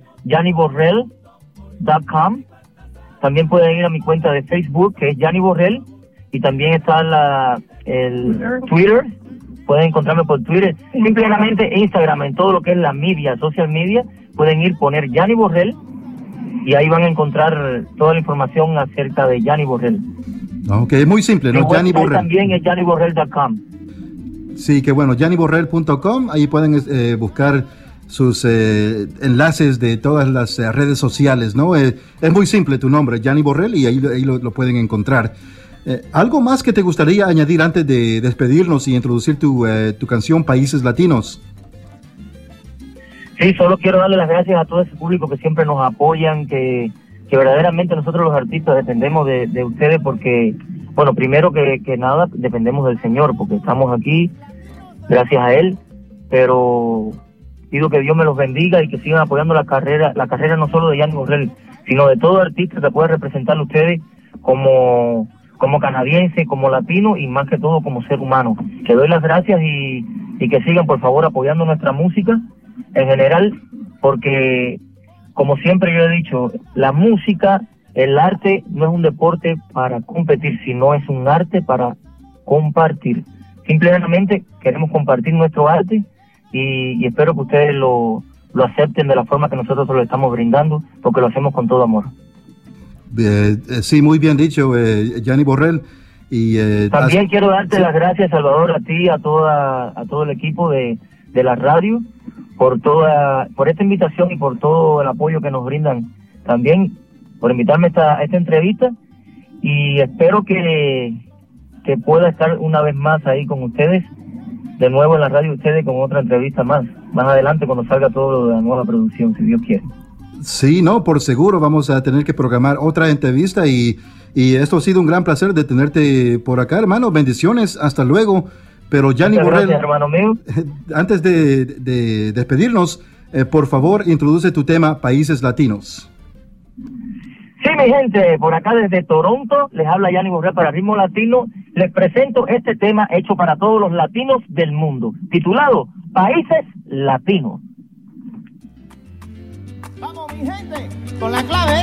gianniborrell.com. También pueden ir a mi cuenta de Facebook, que es Gianni Borrell, y también está el Twitter. Pueden encontrarme por Twitter, simplemente Instagram, en todo lo que es la media, social media, pueden ir, poner Gianni Borrell, y ahí van a encontrar toda la información acerca de Gianni Borrell. Ok, muy simple, ¿no? Gianni Borrell. También es gianniborrell.com. Sí, que bueno, gianniborrell.com, ahí pueden buscar sus enlaces de todas las redes sociales, ¿no? Es muy simple tu nombre, Gianni Borrell, y ahí lo pueden encontrar. ¿Algo más que te gustaría añadir antes de despedirnos y introducir tu canción Países Latinos? Sí, solo quiero darle las gracias a todo ese público que siempre nos apoyan, que verdaderamente nosotros los artistas dependemos de ustedes porque, bueno, primero que nada dependemos del Señor, porque estamos aquí gracias a Él, pero pido que Dios me los bendiga y que sigan apoyando la carrera no solo de Gianni Borrell, sino de todo artista que pueda representar a ustedes como canadiense, como latino y más que todo como ser humano. Que doy las gracias y que sigan por favor apoyando nuestra música en general, porque como siempre yo he dicho, la música, el arte no es un deporte para competir, sino es un arte para compartir. Simplemente queremos compartir nuestro arte y espero que ustedes lo acepten de la forma que nosotros lo estamos brindando, porque lo hacemos con todo amor. Sí, muy bien dicho, Gianni Borrell. Y también quiero darte las gracias, Salvador, a ti, a todo el equipo de la radio, por esta invitación y por todo el apoyo que nos brindan, también por invitarme a esta entrevista, y espero que pueda estar una vez más ahí con ustedes, de nuevo en la radio, ustedes con otra entrevista más adelante cuando salga todo de la nueva producción, si Dios quiere. Sí, no, por seguro vamos a tener que programar otra entrevista y esto ha sido un gran placer de tenerte por acá, hermano. Bendiciones, hasta luego. Pero Gianni Muchas Borrell, gracias, hermano mío. antes de despedirnos, por favor, introduce tu tema Países Latinos. Sí, mi gente, por acá desde Toronto, les habla Gianni Borrell para Ritmo Latino. Les presento este tema hecho para todos los latinos del mundo, titulado Países Latinos. Vamos, mi gente, con la clave.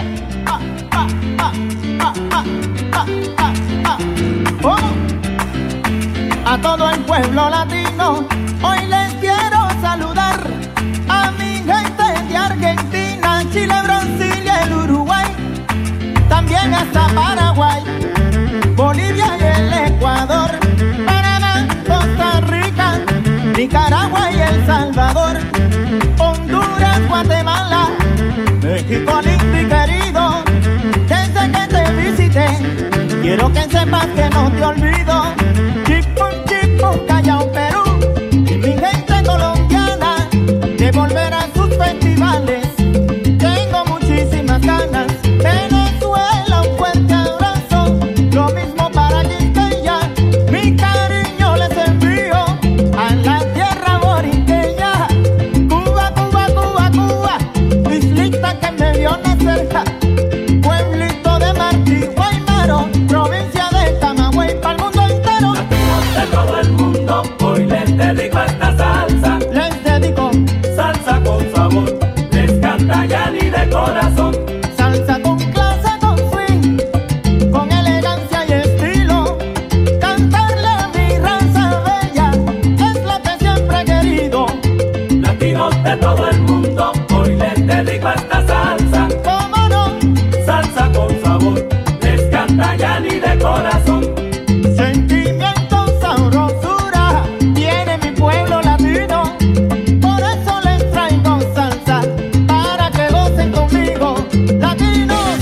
A todo el pueblo latino, hoy les quiero saludar. A mi gente de Argentina, Chile, Brasil y el Uruguay. También hasta Paraguay, Bolivia y el Ecuador. Panamá, Costa Rica, Nicaragua y El Salvador. Honduras, Guatemala, México lindo y querido. Desde que te visité, quiero que sepas que no te olvido. Chico, Callao, Perú, y mi gente colombiana, de volver a sus festivales. Tengo muchísimas ganas. Venezuela, un fuerte abrazo. Lo mismo para Quisqueya, mi cariño les envío a la tierra boriqueña. Cuba, Cuba, Cuba, Cuba, islita que me vio nacer. Pueblito de Martí, Guaymaro, provincia de Camagüey, pa'l mundo entero. De todo el mundo, hoy les dedico esta salsa. Les dedico salsa con sabor, les canta Gianni de corazón. Salsa con clase, con swing, con elegancia y estilo. Cantarle a mi raza bella es lo que siempre he querido. Latinos de todo el mundo, hoy les dedico esta salsa. ¿Cómo no? Salsa con sabor, les canta Gianni de corazón. Sentimiento, sabrosura, tiene mi pueblo latino. Por eso les traigo salsa, para que gocen conmigo, latinos.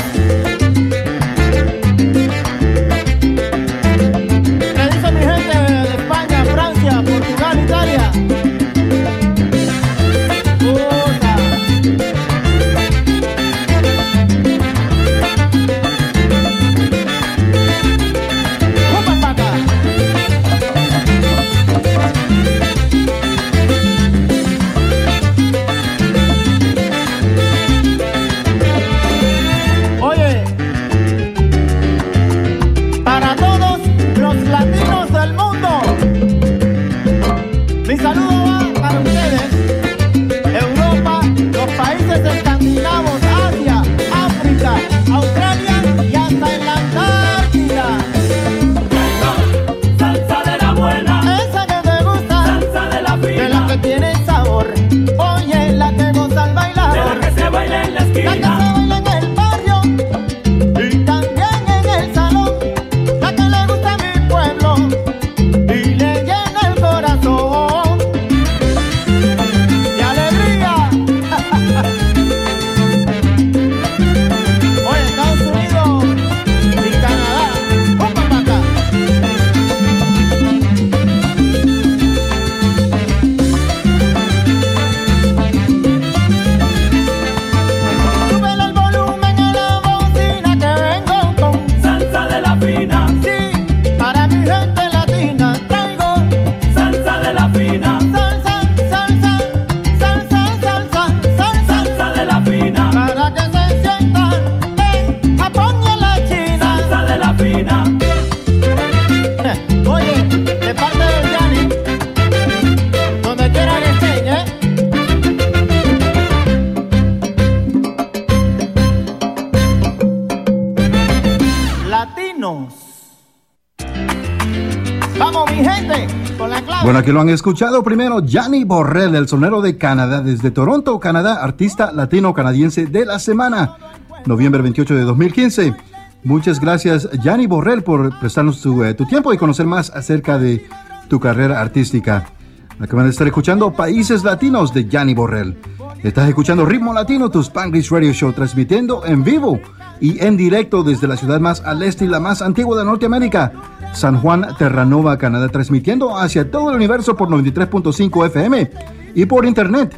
¿Qué dice mi gente de España, Francia, Portugal, Italia? Puta. Pupapaca. Oye, para todos los latinos del mundo, mi saludo va para ustedes. Europa, los países escandinavos, Asia, África, Australia y hasta en la Antártida. Salsa de la buena, Esa que te gusta, salsa de la de la que fina, tiene sabor. Oye, la que goza al de bailar, la que se baila en la la que se esquina. baila en el barrio y también en el salón, la que le gusta a mi pueblo y le llena el corazón de alegría. Oye, Estados Unidos y Canadá, Pupapaca. Súbele el volumen a la bocina que vengo con Salsa de la fina, sí, para mi gente latina traigo salsa de la fina, salsa, salsa, salsa, salsa, salsa, salsa de la fina, para que se sientan en Japón y en la China. salsa de la fina. Oye, de parte de Gianni, donde quiera que estén, latinos. Vamos, mi gente, con la clave. Bueno, aquí lo han escuchado primero, Gianni Borrell, el sonero de Canadá, desde Toronto, Canadá, artista latino-canadiense de la semana, noviembre 28 de 2015. Muchas gracias, Gianni Borrell, por prestarnos tu tiempo y conocer más acerca de tu carrera artística. Acaban de estar escuchando Países Latinos de Gianni Borrell. Estás escuchando Ritmo Latino, tu Spanglish Radio Show, transmitiendo en vivo y en directo desde la ciudad más al este y la más antigua de Norteamérica, San Juan, Terranova, Canadá, transmitiendo hacia todo el universo por 93.5 FM y por internet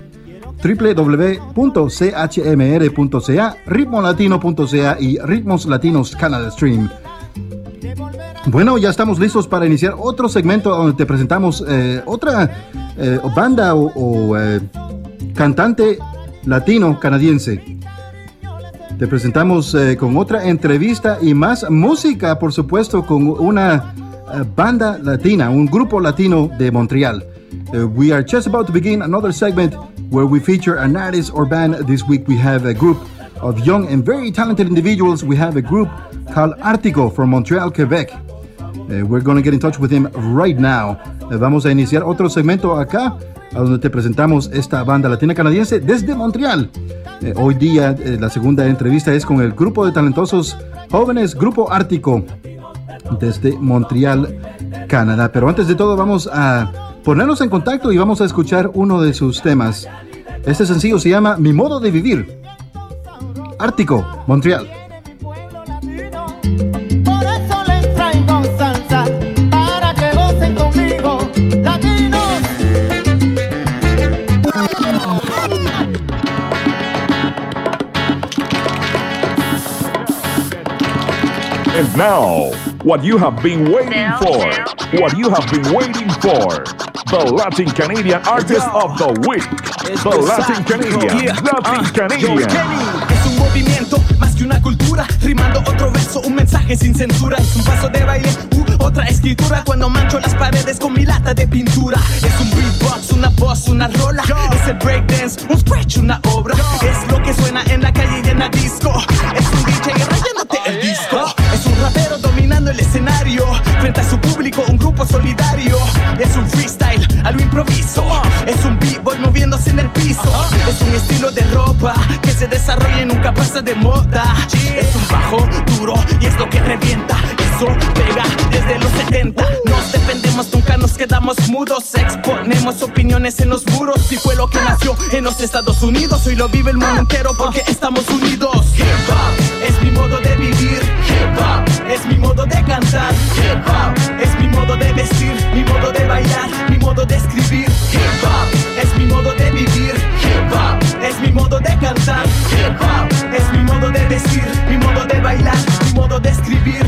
www.chmr.ca, ritmolatino.ca y Ritmos Latinos Canada Stream. Bueno, ya estamos listos para iniciar otro segmento donde te presentamos otra banda o cantante latino canadiense. Te presentamos con otra entrevista y más música, por supuesto, con una banda latina, un grupo latino de Montreal. We are just about to begin another segment where we feature an artist or band. This week we have a group of young and very talented individuals. We have a group called Artico from Montreal, Quebec. We're going to get in touch with him right now. Vamos a iniciar otro segmento acá, a donde te presentamos esta banda latina canadiense desde Montreal. Hoy día la segunda entrevista es con el grupo de talentosos jóvenes Grupo Artico desde Montreal, Canadá. Pero antes de todo vamos a ponernos en contacto y vamos a escuchar uno de sus temas. Este sencillo se llama Mi Modo de Vivir. Artico, Montreal. Por eso les traigo salsa, para que gocen conmigo, latinos. And now, what you have been waiting for. What you have been waiting for. The Latin Canadian Artist of the Week. The Latin Canadian. Latin Canadian. Es un movimiento más que una cultura, rimando otro verso, un mensaje sin censura. Es un paso de baile, otra escritura, cuando mancho las paredes con mi lata de pintura. Es un beatbox, una voz, una rola. Es el breakdance, un scratch, una obra. Es lo que suena en la calle y en la disco. Es un DJ rayándote el disco. Es un rapero dominando el escenario, frente a su público, un grupo solidario. Es un freestyle, a lo improviso. Es un b-boy moviéndose en el piso. Es un estilo de ropa que se desarrolla y nunca pasa de moda. Es un bajo duro y es lo que revienta. Eso pega desde los 70. Nos defendemos, nunca nos quedamos mudos. Exponemos opiniones en los muros. Y fue lo que nació en los Estados Unidos. Hoy lo vive el mundo entero porque estamos unidos. Hip hop es mi modo de vivir. Hip hop es mi modo de cantar. Hip hop es mi modo de vestir, mi modo de bailar, mi modo de escribir. Hip hop es mi modo de vivir. Hip hop es mi modo de cantar. Hip hop es mi modo de vestir, mi modo de bailar, mi modo de escribir.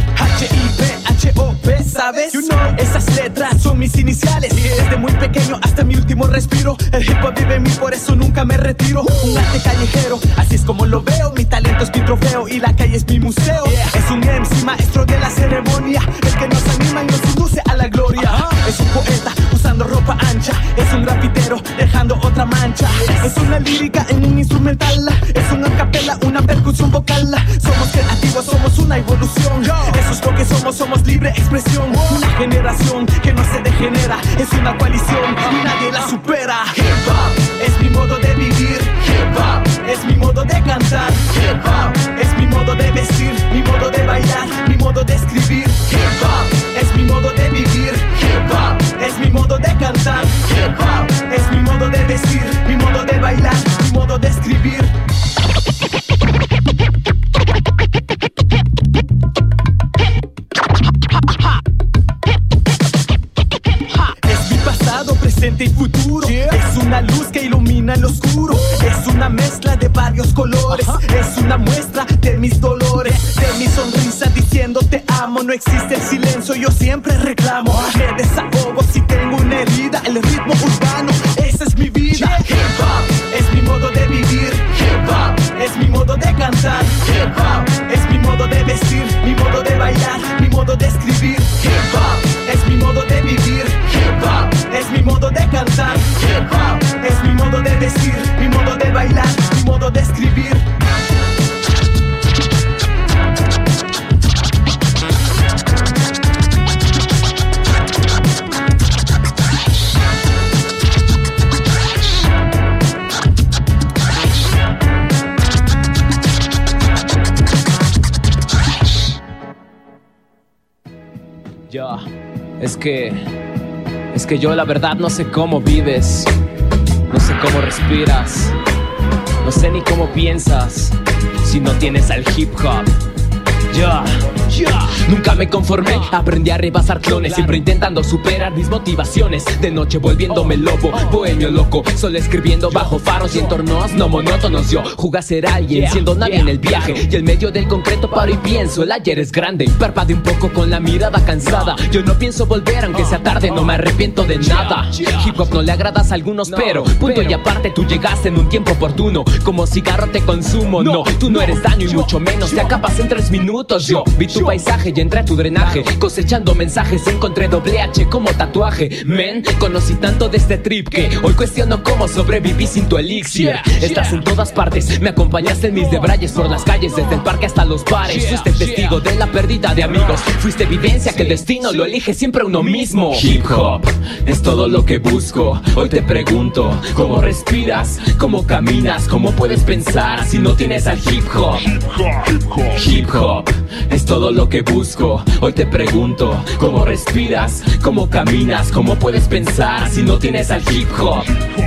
H-I-P-H-O-P, ¿sabes? You know. Esas letras son mis iniciales. Desde muy pequeño hasta mi último respiro, el hip hop vive en mí, por eso nunca me retiro. Un arte callejero, así es como lo veo. Mi talento es mi trofeo y la calle es mi museo. Es un MC maestro de la ceremonia, el que nos anima y nos induce a la gloria. Es un poeta usando ropa ancha. Es un grafitero dejando otra mancha. Es una lírica en un instrumental. Es una capela, una percusión vocal. Somos creativos, somos una evolución. Eso es lo que somos, somos libre expresión. Una generación que no se degenera. Es una coalición y nadie la supera. Hip hop es mi modo de vivir. Hip hop es mi modo de cantar. Hip hop es mi modo de vestir, mi modo de bailar, mi modo de escribir. Hip hop es mi modo de vivir. Hip hop es mi modo de cantar. Hip hop es mi modo de vestir, mi modo de bailar, mi modo de escribir. Es mi pasado, presente y futuro. Es una luz que ilumina el oscuro. Es una mezcla de varios colores. Es una muestra de mis dolores, de mi sonrisa diciendo te amo. No existe el silencio, yo siempre reclamo. Me desahogo si tengo una herida. El ritmo urbano, esa es mi vida. Hip hop es mi modo de vivir. Hip hop es mi modo de cantar. Hip hop es mi modo de vestir, mi modo de bailar, mi modo de escribir. Hip hop es mi modo de vivir. Hip hop es mi modo de cantar. Hip hop es mi modo de vestir, mi modo de bailar, mi modo de escribir. Yo, es que yo la verdad no sé cómo vives, no sé cómo respiras, no sé ni cómo piensas si no tienes al hip hop. Ya. Nunca me conformé, aprendí a rebasar clones, siempre intentando superar mis motivaciones. De noche volviéndome lobo, bohemio loco, solo escribiendo bajo faros y entornos no monótonos. Yo jugué a ser alguien, siendo nadie en el viaje, y en medio del concreto paro y pienso, el ayer es grande. Parpadeo un poco con la mirada cansada, yo no pienso volver aunque sea tarde, no me arrepiento de nada. Hip hop no le agradas a algunos, pero punto y aparte tú llegaste en un tiempo oportuno. Como cigarro te consumo, no, tú no eres daño y mucho menos te acabas en 3 minutos. Yo vi tu paisaje y entré a tu drenaje, cosechando mensajes, encontré doble H como tatuaje. Men, conocí tanto de este trip que hoy cuestiono cómo sobreviví sin tu elixir. Estás en todas partes, me acompañaste en mis debrayes por las calles, desde el parque hasta los bares. Fuiste testigo de la pérdida de amigos, fuiste evidencia que el destino lo elige siempre uno mismo. Hip hop es todo lo que busco, hoy te pregunto, ¿cómo respiras? ¿Cómo caminas? ¿Cómo puedes pensar si no tienes al hip hop? Hip hop es todo lo que busco, hoy te pregunto, ¿cómo respiras? ¿Cómo caminas? ¿Cómo puedes pensar si no tienes al hip hop?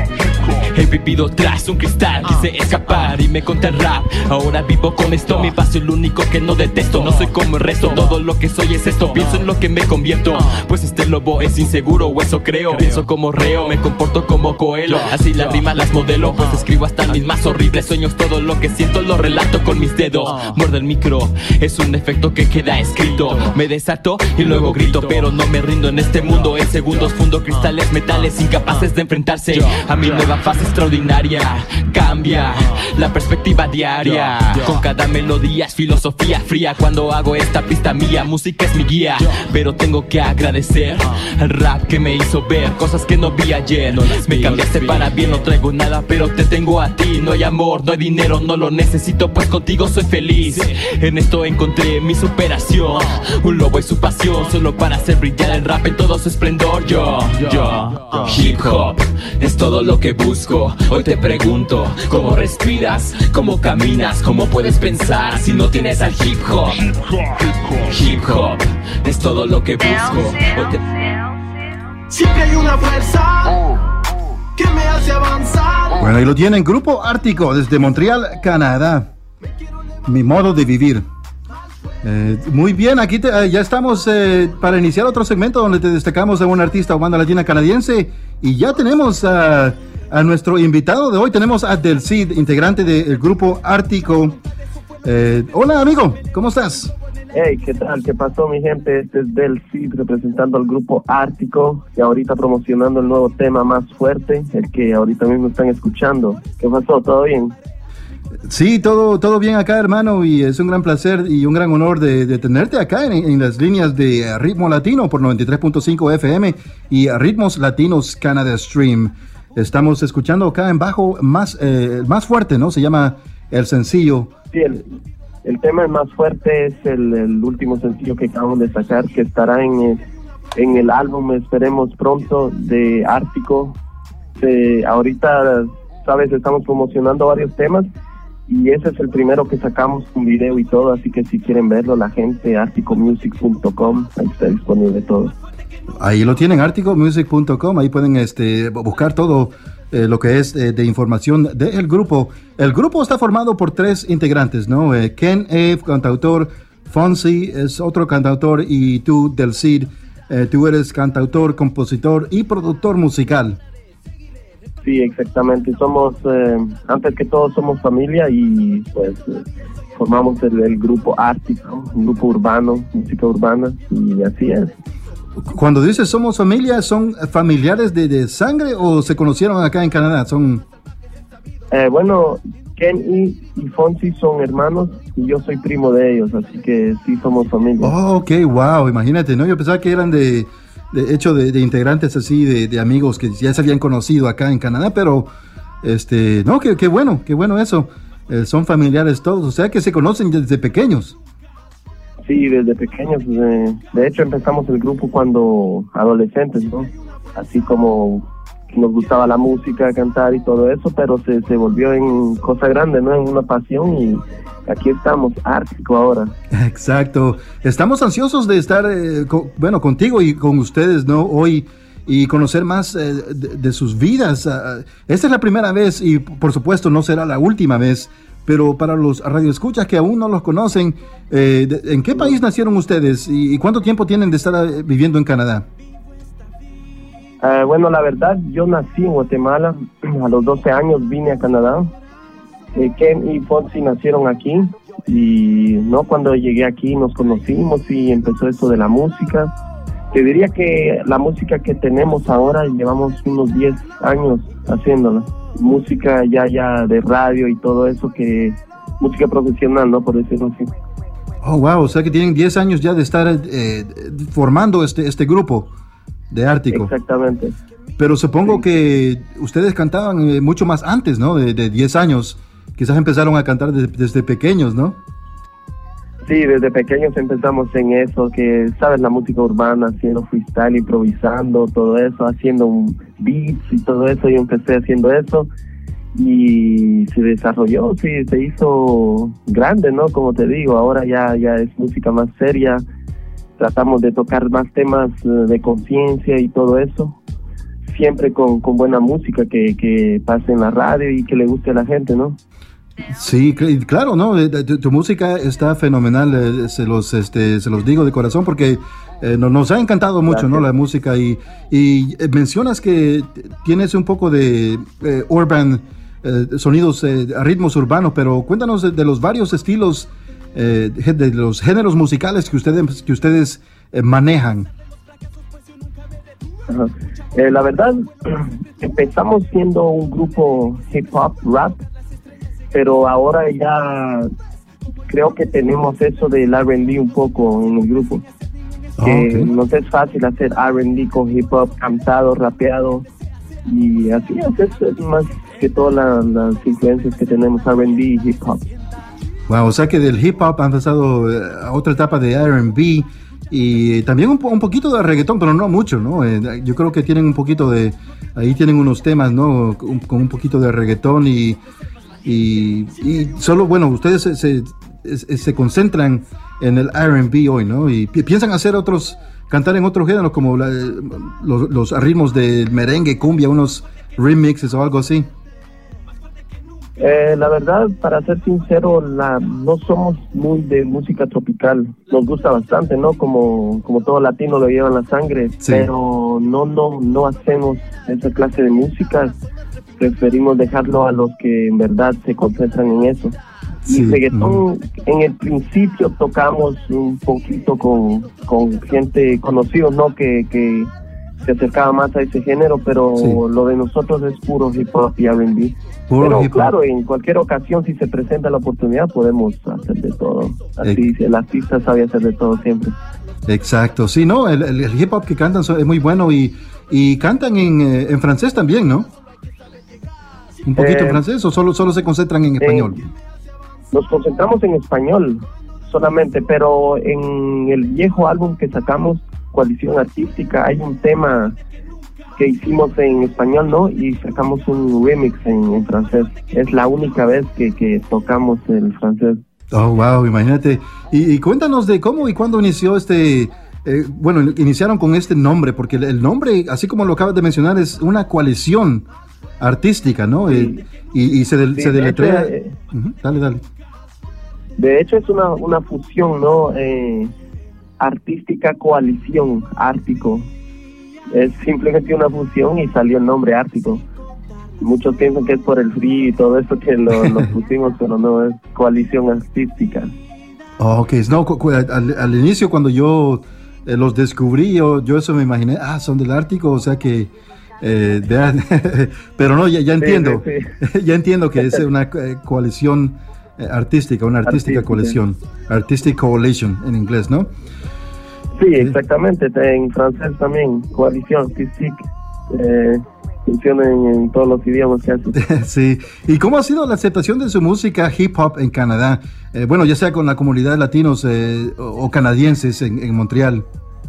He vivido tras un cristal, quise escapar y me conté el rap. Ahora vivo con esto, mi paso es lo único que no detesto. No soy como el resto, todo lo que soy es esto. Pienso en lo que me convierto, pues este lobo es inseguro o eso creo. Pienso como reo, me comporto como Coelho, así las rimas las modelo, pues escribo hasta mis más horribles sueños. Todo lo que siento lo relato con mis dedos. Muerde el micro, es un efecto que queda escrito. Me desato y luego grito, pero no me rindo en este mundo. En segundos fundo cristales, metales incapaces de enfrentarse a mi nueva fase extraordinaria. Cambia la perspectiva diaria, con cada melodía es filosofía fría. Cuando hago esta pista mía, música es mi guía, pero tengo que agradecer al rap que me hizo ver cosas que no vi ayer. Me cambiaste para bien, no traigo nada pero te tengo a ti. No hay amor, no hay dinero, no lo necesito, pues contigo soy feliz. En esto encontré mi superación, un lobo y su pasión, solo para hacer brillar el rap en todo su esplendor. Yo hip hop es todo lo que busco, hoy te pregunto, ¿cómo respiras? ¿Cómo caminas? ¿Cómo puedes pensar si no tienes al hip hop? Hip hop es todo lo que busco, hoy Siempre hay una fuerza que me hace avanzar. Bueno, ahí lo tienen, Grupo Ártico desde Montreal, Canadá. Mi modo de vivir. Muy bien, aquí ya estamos para iniciar otro segmento donde te destacamos a un artista o banda latina canadiense. Y ya tenemos a nuestro invitado de hoy. Tenemos a Del Cid, integrante del Grupo Ártico. Hola, amigo, ¿cómo estás? Hey, ¿qué tal? ¿Qué pasó, mi gente? Este es Del Cid representando al Grupo Ártico y ahorita promocionando el nuevo tema Más Fuerte, el que ahorita mismo están escuchando. ¿Qué pasó? ¿Todo bien? Sí, todo bien acá, hermano, y es un gran placer y un gran honor de tenerte acá en las líneas de Ritmo Latino por 93.5 FM y Ritmos Latinos Canada Stream. Estamos escuchando acá en bajo Más Fuerte, ¿no? Se llama el sencillo. Sí, el tema Más Fuerte es el último sencillo que acabamos de sacar, que estará en el álbum, esperemos pronto, de Ártico. Ahorita, sabes, estamos promocionando varios temas y ese es el primero que sacamos con video y todo, así que si quieren verlo, la gente, articomusic.com, ahí está disponible todo. Ahí lo tienen, articomusic.com, ahí pueden buscar todo lo que es de información del grupo. El grupo está formado por 3 integrantes, ¿no? Ken cantautor, Fonsi es otro cantautor y tú, Del Cid, tú eres cantautor, compositor y productor musical. Sí, exactamente. Somos, antes que todo, somos familia y pues formamos el grupo Ártico, un grupo urbano, música urbana, y así es. Cuando dices somos familia, ¿son familiares de sangre o se conocieron acá en Canadá? Bueno, Ken y Fonsi son hermanos y yo soy primo de ellos, así que sí somos familia. Oh, ok, wow, imagínate, ¿no? Yo pensaba que eran de integrantes así, de amigos que ya se habían conocido acá en Canadá, pero no, qué bueno eso. Son familiares todos, o sea que se conocen desde pequeños. Sí, desde pequeños. De hecho, empezamos el grupo cuando adolescentes, ¿no? Así como nos gustaba la música, cantar y todo eso, pero se volvió en cosa grande, ¿no? En una pasión y aquí estamos, Ártico ahora. Exacto. Estamos ansiosos de estar, contigo y con ustedes, ¿no? Hoy y conocer más de sus vidas. Esta es la primera vez y por supuesto no será la última vez, pero para los radioescuchas que aún no los conocen, ¿en qué país nacieron ustedes y cuánto tiempo tienen de estar viviendo en Canadá? Bueno, la verdad, yo nací en Guatemala, a los 12 años vine a Canadá. Ken y Fonsi nacieron aquí y no, cuando llegué aquí nos conocimos y empezó esto de la música. Te diría que la música que tenemos ahora llevamos unos 10 años haciéndola. Música ya de radio y todo eso, que música profesional, ¿no? Por decirlo así. Oh, wow, o sea que tienen 10 años ya de estar formando este grupo de Ártico. Exactamente. Pero supongo que ustedes cantaban mucho más antes, ¿no? De 10 años. Quizás empezaron a cantar desde pequeños, ¿no? Sí, desde pequeños empezamos en eso, que sabes, la música urbana, haciendo freestyle, improvisando, todo eso, haciendo beats y todo eso. Yo empecé haciendo eso y se desarrolló, sí, se hizo grande, ¿no? Como te digo, ahora ya es música más seria. Tratamos de tocar más temas de conciencia y todo eso, siempre con buena música que pase en la radio y que le guste a la gente, ¿no? Sí, claro, ¿no? Tu música está fenomenal, se los digo de corazón porque nos ha encantado mucho. Gracias. ¿No? La música y mencionas que tienes un poco de urban, sonidos, ritmos urbanos, pero cuéntanos de los varios estilos, de los géneros musicales que ustedes manejan. Ajá. La verdad, empezamos siendo un grupo hip hop, rap, pero ahora ya creo que tenemos eso del R&B un poco en el grupo. Que nos es fácil hacer R&B con hip hop, cantado, rapeado, y así es más que todas las influencias que tenemos, R&B y hip hop. Wow, o sea que del hip hop han pasado a otra etapa de R&B y también un poquito de reggaetón, pero no mucho, ¿no? Yo creo que tienen un poquito de, ahí tienen unos temas, ¿no? Con un poquito de reggaetón y solo, bueno, ustedes se concentran en el R&B hoy, ¿no? Y piensan hacer cantar en otros géneros como los ritmos de merengue, cumbia, unos remixes o algo así. La verdad, para ser sincero, no somos muy de música tropical. Nos gusta bastante, ¿no? Como todo latino lo lleva en la sangre, sí. Pero no hacemos esa clase de música. Preferimos dejarlo a los que en verdad se concentran en eso. Y reggaetón, en el principio tocamos un poquito con gente conocida, ¿no? Que se acercaba más a ese género, pero lo de nosotros es puro hip hop y R&B. Pero claro, en cualquier ocasión, si se presenta la oportunidad, podemos hacer de todo. Así, el artista sabe hacer de todo siempre. Exacto, sí, ¿no? El hip hop que cantan es muy bueno y cantan en francés también, ¿no? ¿Un poquito en francés o solo se concentran en español? Nos concentramos en español solamente, pero en el viejo álbum que sacamos, Coalición Artística, hay un tema que hicimos en español, ¿no? Y sacamos un remix en francés. Es la única vez que tocamos el francés. Oh, wow, imagínate. Y cuéntanos de cómo y cuándo inició iniciaron con este nombre, porque el nombre, así como lo acabas de mencionar, es una coalición artística, ¿no? Sí. Y se deletrea. Dale. De hecho, es una fusión, ¿no? Artística Coalición Ártico. Es simplemente una fusión y salió el nombre Ártico. Muchos piensan que es por el frío y todo eso que lo pusimos, pero no, es Coalición Artística. Ok, no, al inicio cuando yo los descubrí, yo eso me imaginé, son del Ártico, o sea que pero no, ya entiendo. Sí. Ya entiendo que es una coalición artística, una artística coalición, Artistic Coalition en inglés, ¿no? Sí, exactamente, en francés también, coalición artística, funciona en todos los idiomas que hacen. Sí, ¿y cómo ha sido la aceptación de su música hip hop en Canadá? Bueno, ya sea con la comunidad latinos o canadienses en Montreal.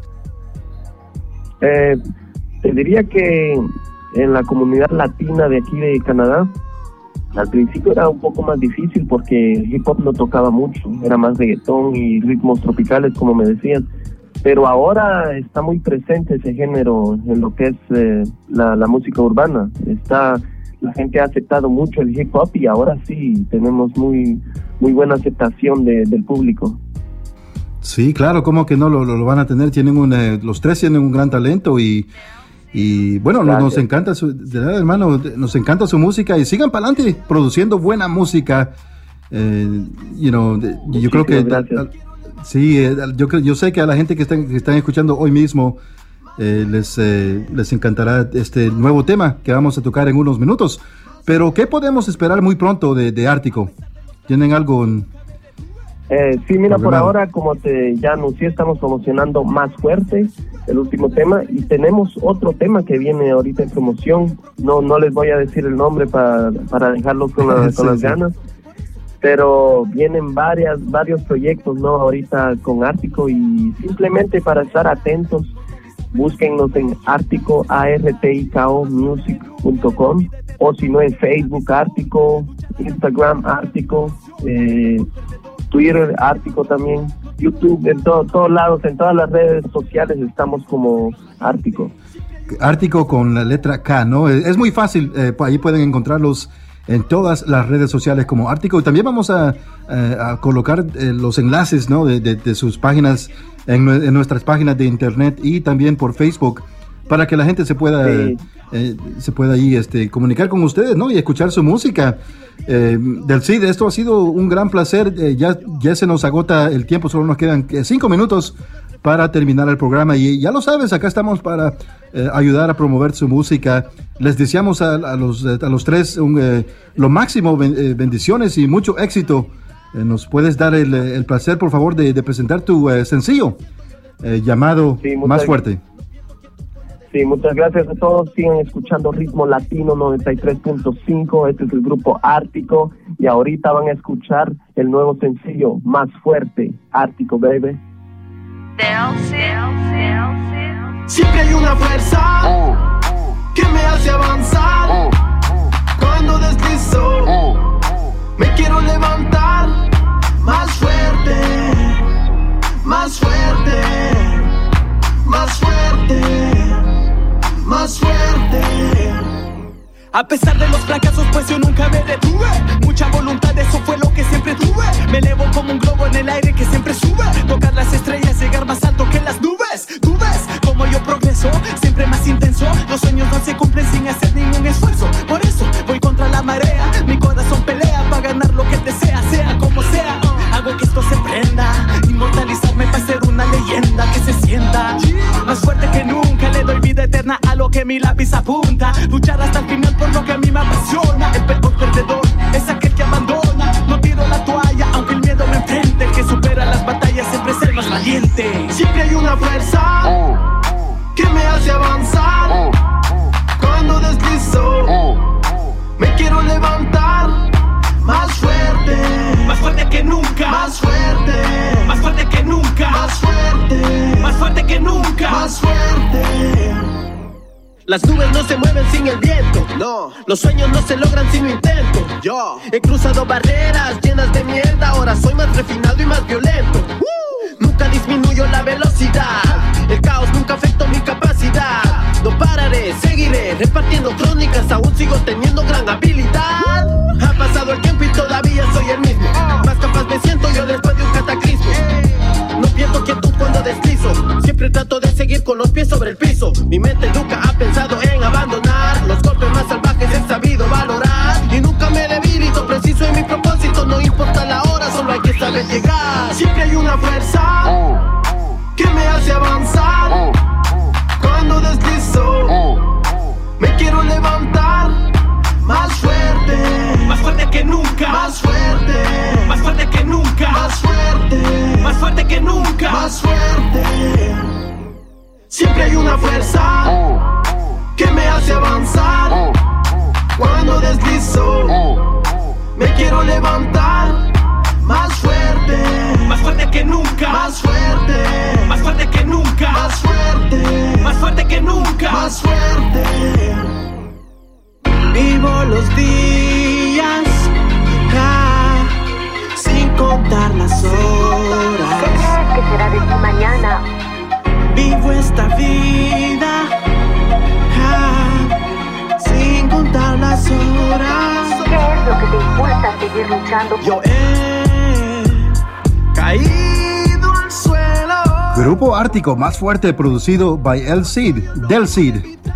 Te diría que en la comunidad latina de aquí de Canadá, al principio era un poco más difícil porque el hip hop no tocaba mucho, era más reggaetón y ritmos tropicales, como me decían. Pero ahora está muy presente ese género en lo que es la música urbana. la gente ha aceptado mucho el hip hop y ahora sí tenemos muy buena aceptación del público. Sí, claro, ¿cómo que no lo van a tener? Los tres tienen un gran talento y bueno, nos encanta de verdad, hermano, nos encanta su música y sigan para adelante produciendo buena música. Yo creo que sí, yo sé que a la gente que están escuchando hoy mismo les encantará este nuevo tema que vamos a tocar en unos minutos. Pero ¿qué podemos esperar muy pronto de Ártico? ¿Tienen algo? Sí, mira, por ahora, como ya anuncié, estamos promocionando Más Fuerte, el último tema, y tenemos otro tema que viene ahorita en promoción. No les voy a decir el nombre para dejarlos con las ganas, pero vienen varios proyectos, ¿no? Ahorita con Ártico, y simplemente para estar atentos, búsquennos en Ártico, artikomusic.com, o si no en Facebook Ártico, Instagram Ártico, Twitter Ártico también, YouTube, en todos lados, en todas las redes sociales estamos como Ártico. Ártico con la letra K, ¿no? Es muy fácil, ahí pueden encontrarlos en todas las redes sociales como Ártico, y también vamos a colocar los enlaces, ¿no? de sus páginas en nuestras páginas de internet y también por Facebook, para que la gente se pueda ahí comunicar con ustedes, ¿no? Y escuchar su música. Del Cid, esto ha sido un gran placer. Ya se nos agota el tiempo, solo nos quedan 5 minutos para terminar el programa, y ya lo sabes, acá estamos para ayudar a promover su música. Les deseamos a los tres lo máximo, bendiciones y mucho éxito. ¿Nos puedes dar el placer, por favor, de presentar tu sencillo llamado Más Fuerte? Sí, muchas gracias a todos. Sigan escuchando Ritmo Latino 93.5. Este es el grupo Ártico, y ahorita van a escuchar el nuevo sencillo Más Fuerte, Ártico, baby. Siempre hay una fuerza que me hace avanzar. Cuando deslizo, me quiero levantar. Más fuerte, más fuerte, más fuerte, más fuerte. A pesar de los fracasos, pues yo nunca me detuve. Mucha voluntad, eso fue lo que siempre tuve. Me elevo como un globo en el aire que siempre sube. Tocar las estrellas, llegar más alto que las nubes. Tú ves como yo progreso, siempre más intenso. Los sueños no se cumplen sin hacer ningún esfuerzo. Por eso voy contra la marea. Mi corazón pelea para ganar lo que desea, sea como sea. Hago que esto se prenda, inmortalizarme para ser una leyenda que se sienta más fuerte que nunca. Le doy vida eterna a lo que mi lápiz apunta. Luchar hasta el final por lo que a mí me apasiona. El peor perdedor es aquel que abandona. No tiro la toalla aunque el miedo me enfrente. El que supera las batallas siempre es el más valiente. Siempre hay una fuerza que me hace avanzar. Cuando deslizo, me quiero levantar. Más fuerte que nunca. Más fuerte que nunca. Más fuerte que nunca. Más fuerte. Las nubes no se mueven sin el viento, no. Los sueños no se logran sin un intento. Yo he cruzado barreras llenas de mierda. Ahora soy más refinado y más violento. Nunca disminuyo la velocidad. El caos nunca afectó mi capacidad. No pararé, seguiré repartiendo crónicas. Aún sigo teniendo gran habilidad. Ha pasado el tiempo y todavía soy el mismo. Más capaz me siento yo después de un cataclismo. No pierdo quietud cuando deslizo. Siempre trato de seguir con los pies sobre el piso. Mi mente nunca ha pensado en abandonar. Los golpes más salvajes he sabido valorar. Y nunca me debilito, preciso en mi propósito. No importa la hora, solo hay que saber llegar. Siempre hay una fuerza que me hace avanzar. Cuando deslizo, me quiero levantar. Más fuerte que nunca. Más fuerte que nunca. Más fuerte que nunca. Más fuerte. Siempre hay una fuerza que me hace avanzar. Cuando deslizo, me quiero levantar. Más fuerte que nunca. Más fuerte que nunca. Más fuerte que nunca. Más fuerte. Vivo los días sin contar las horas. ¿Qué crees que será de ti mañana? Vivo esta vida sin contar las las horas. ¿Qué es lo que te impulsa a seguir luchando? Yo he caído al suelo. Grupo Ártico más fuerte, producido by El Cid, Del Cid.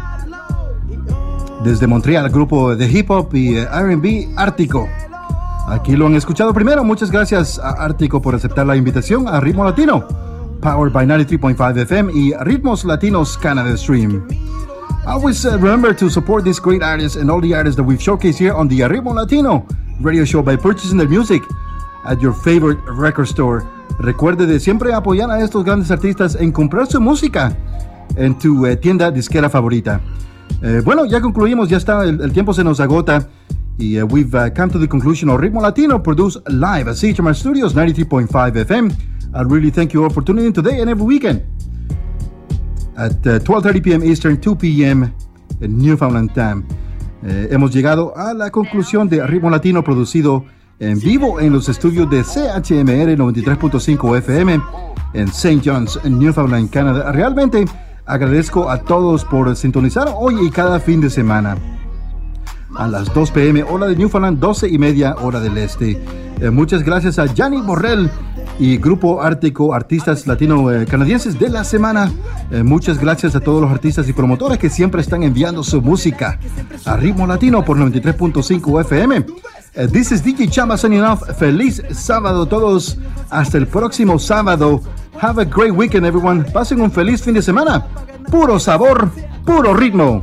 Desde Montreal, grupo de hip hop y R&B Ártico. Aquí lo han escuchado primero. Muchas gracias a Ártico por aceptar la invitación a Ritmo Latino, powered by 93.5 FM y Ritmos Latinos Canada Stream. Always remember to support these great artists and all the artists that we've showcased here on the Ritmo Latino radio show by purchasing their music at your favorite record store. Recuerde de siempre apoyar a estos grandes artistas en comprar su música en tu tienda disquera favorita. Bueno, ya concluimos, ya está, el tiempo se nos agota. We've come to the conclusion of Ritmo Latino, produced live at CHMR Studios, 93.5 FM. I really thank you all for tuning in today and every weekend at 12:30 p.m. Eastern, 2 p.m. in Newfoundland time. Hemos llegado a la conclusión de Ritmo Latino, producido en vivo en los estudios de CHMR 93.5 FM en St. John's, en Newfoundland, Canadá. Realmente agradezco a todos por sintonizar hoy y cada fin de semana a las 2 p.m. hora de Newfoundland, 12:30 hora del este. Muchas gracias a Gianni Borrell y Grupo Ártico, artistas latino-canadienses de la semana. Muchas gracias a todos los artistas y promotores que siempre están enviando su música a Ritmo Latino por 93.5 FM. This is DJ Chamba signing off. Feliz sábado a todos. Hasta el próximo sábado. Have a great weekend, everyone. Pasen un feliz fin de semana. Puro sabor, puro ritmo.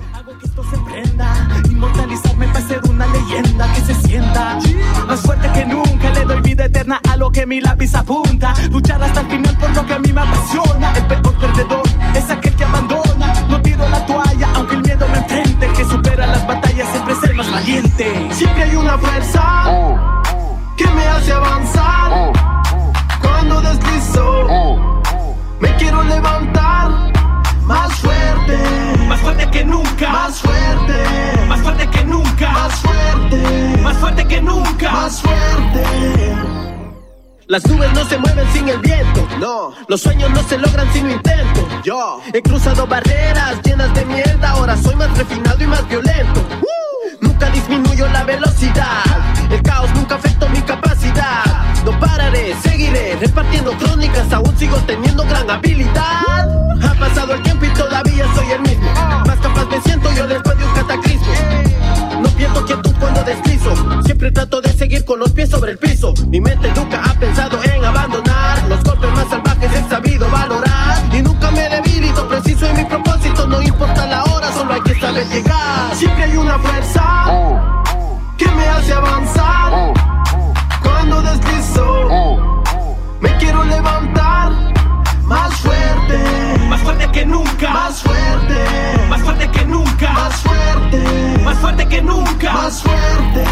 Inmortalizarme para ser una leyenda que se sienta más fuerte que nunca. Le doy vida eterna a lo que mi lápiz apunta. Luchar hasta el final por lo que a mí me apasiona. El peor perdedor es aquel que abandona. No tiro la toalla aunque el miedo me enfrente. El que supera las batallas siempre es el más valiente. Siempre hay una fuerza que me hace avanzar. Cuando deslizo me quiero levantar. Más fuerte que nunca, más fuerte que nunca, más fuerte que nunca, más fuerte. Las nubes no se mueven sin el viento, no. Los sueños no se logran sin un intento. Yo he cruzado barreras llenas de mierda, ahora soy más refinado y más violento. Nunca disminuyo la velocidad, el caos nunca afectó mi capacidad. No pararé, seguiré repartiendo crónicas, aún sigo teniendo gran habilidad. Ha pasado el tiempo y todavía soy el mismo, más capaz me siento yo después de un cataclismo. No pierdo quietud cuando deslizo, siempre trato de seguir con los pies sobre el piso. Mi mente nunca ha pensado en abandonar, los golpes más salvajes he sabido valorar. Y nunca me debilito, preciso en mi propósito, no importa la hora, solo hay que saber llegar. Siempre hay una fuerza que me hace avanzar. Cuando deslizo me quiero levantar. Más fuerte que nunca, más fuerte que nunca, más fuerte que nunca, más fuerte.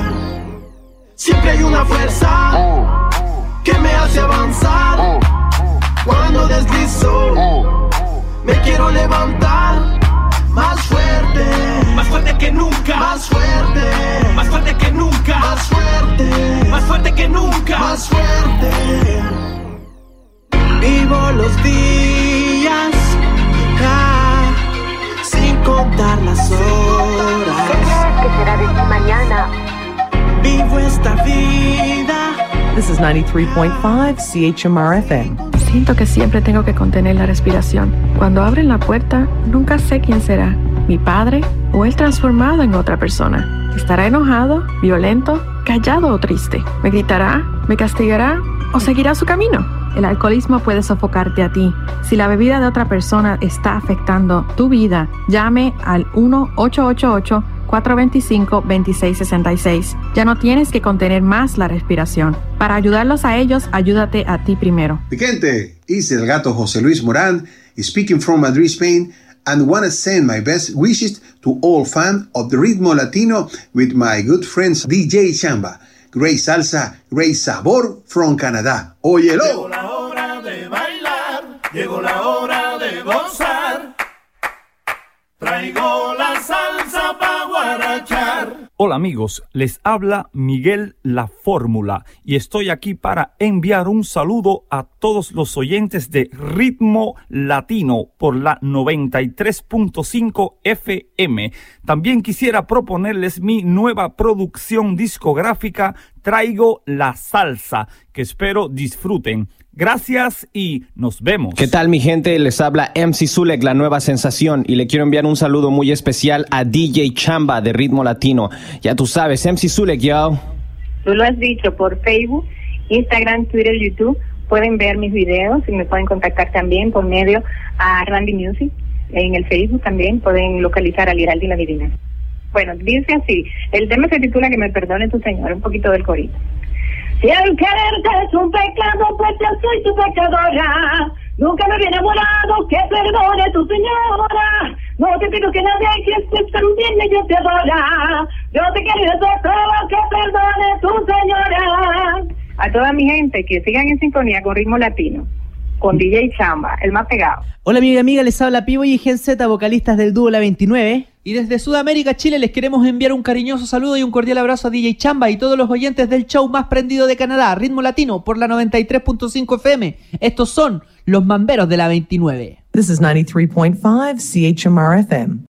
Siempre hay una fuerza que me hace avanzar. Cuando deslizo me quiero levantar. Más fuerte que nunca, más fuerte que nunca, más fuerte que nunca, más fuerte. Vivo los días sin contar las horas. ¿Qué crees que será de ti mañana? Vivo esta vida. This is 93.5 CHMR FM. Siento que siempre tengo que contener la respiración. Cuando abren la puerta, nunca sé quién será. Mi padre o él transformado en otra persona. Estará enojado, violento, callado o triste. Me gritará, me castigará o seguirá su camino. El alcoholismo puede sofocarte a ti. Si la bebida de otra persona está afectando tu vida, llame al 1-888-425-2666. Ya no tienes que contener más la respiración. Para ayudarlos a ellos, ayúdate a ti primero. Mi gente, it's el gato José Luis Morán, speaking from Madrid, Spain, and want to send my best wishes to all fans of the Ritmo Latino with my good friends DJ Chamba. Great salsa, great sabor from Canadá. Óyelo. Llegó la hora de bailar, llegó la hora de gozar. Traigo la salsa pa' guarachar. Hola amigos, les habla Miguel La Fórmula y estoy aquí para enviar un saludo a todos los oyentes de Ritmo Latino por la 93.5 FM. También quisiera proponerles mi nueva producción discográfica Traigo la Salsa, que espero disfruten. Gracias y nos vemos. ¿Qué tal mi gente? Les habla MC Zulek, la nueva sensación, y le quiero enviar un saludo muy especial a DJ Chamba de Ritmo Latino. Ya tú sabes, MC Zulek, yo. Tú lo has dicho por Facebook, Instagram, Twitter, YouTube. Pueden ver mis videos y me pueden contactar también por medio a Randy Music. En el Facebook también pueden localizar a Liraldi La Divina. Bueno, dice así, el tema se titula Que me perdone tu Señor, un poquito del corito. Si el quererte es un pecado, pues yo soy tu pecadora. Nunca me había enamorado, que perdone tu señora. No te pido que nadie que estés también yo te adora. Yo te quiero de todo, que perdone tu señora. A toda mi gente que sigan en sintonía con Ritmo Latino, con DJ Chamba, el más pegado. Hola amiga, les habla Piboy y Gen Z, vocalistas del dúo La 29. Y desde Sudamérica, Chile, les queremos enviar un cariñoso saludo y un cordial abrazo a DJ Chamba y todos los oyentes del show más prendido de Canadá, Ritmo Latino, por la 93.5 FM. Estos son los mamberos de La 29. This is 93.5 CHMR FM.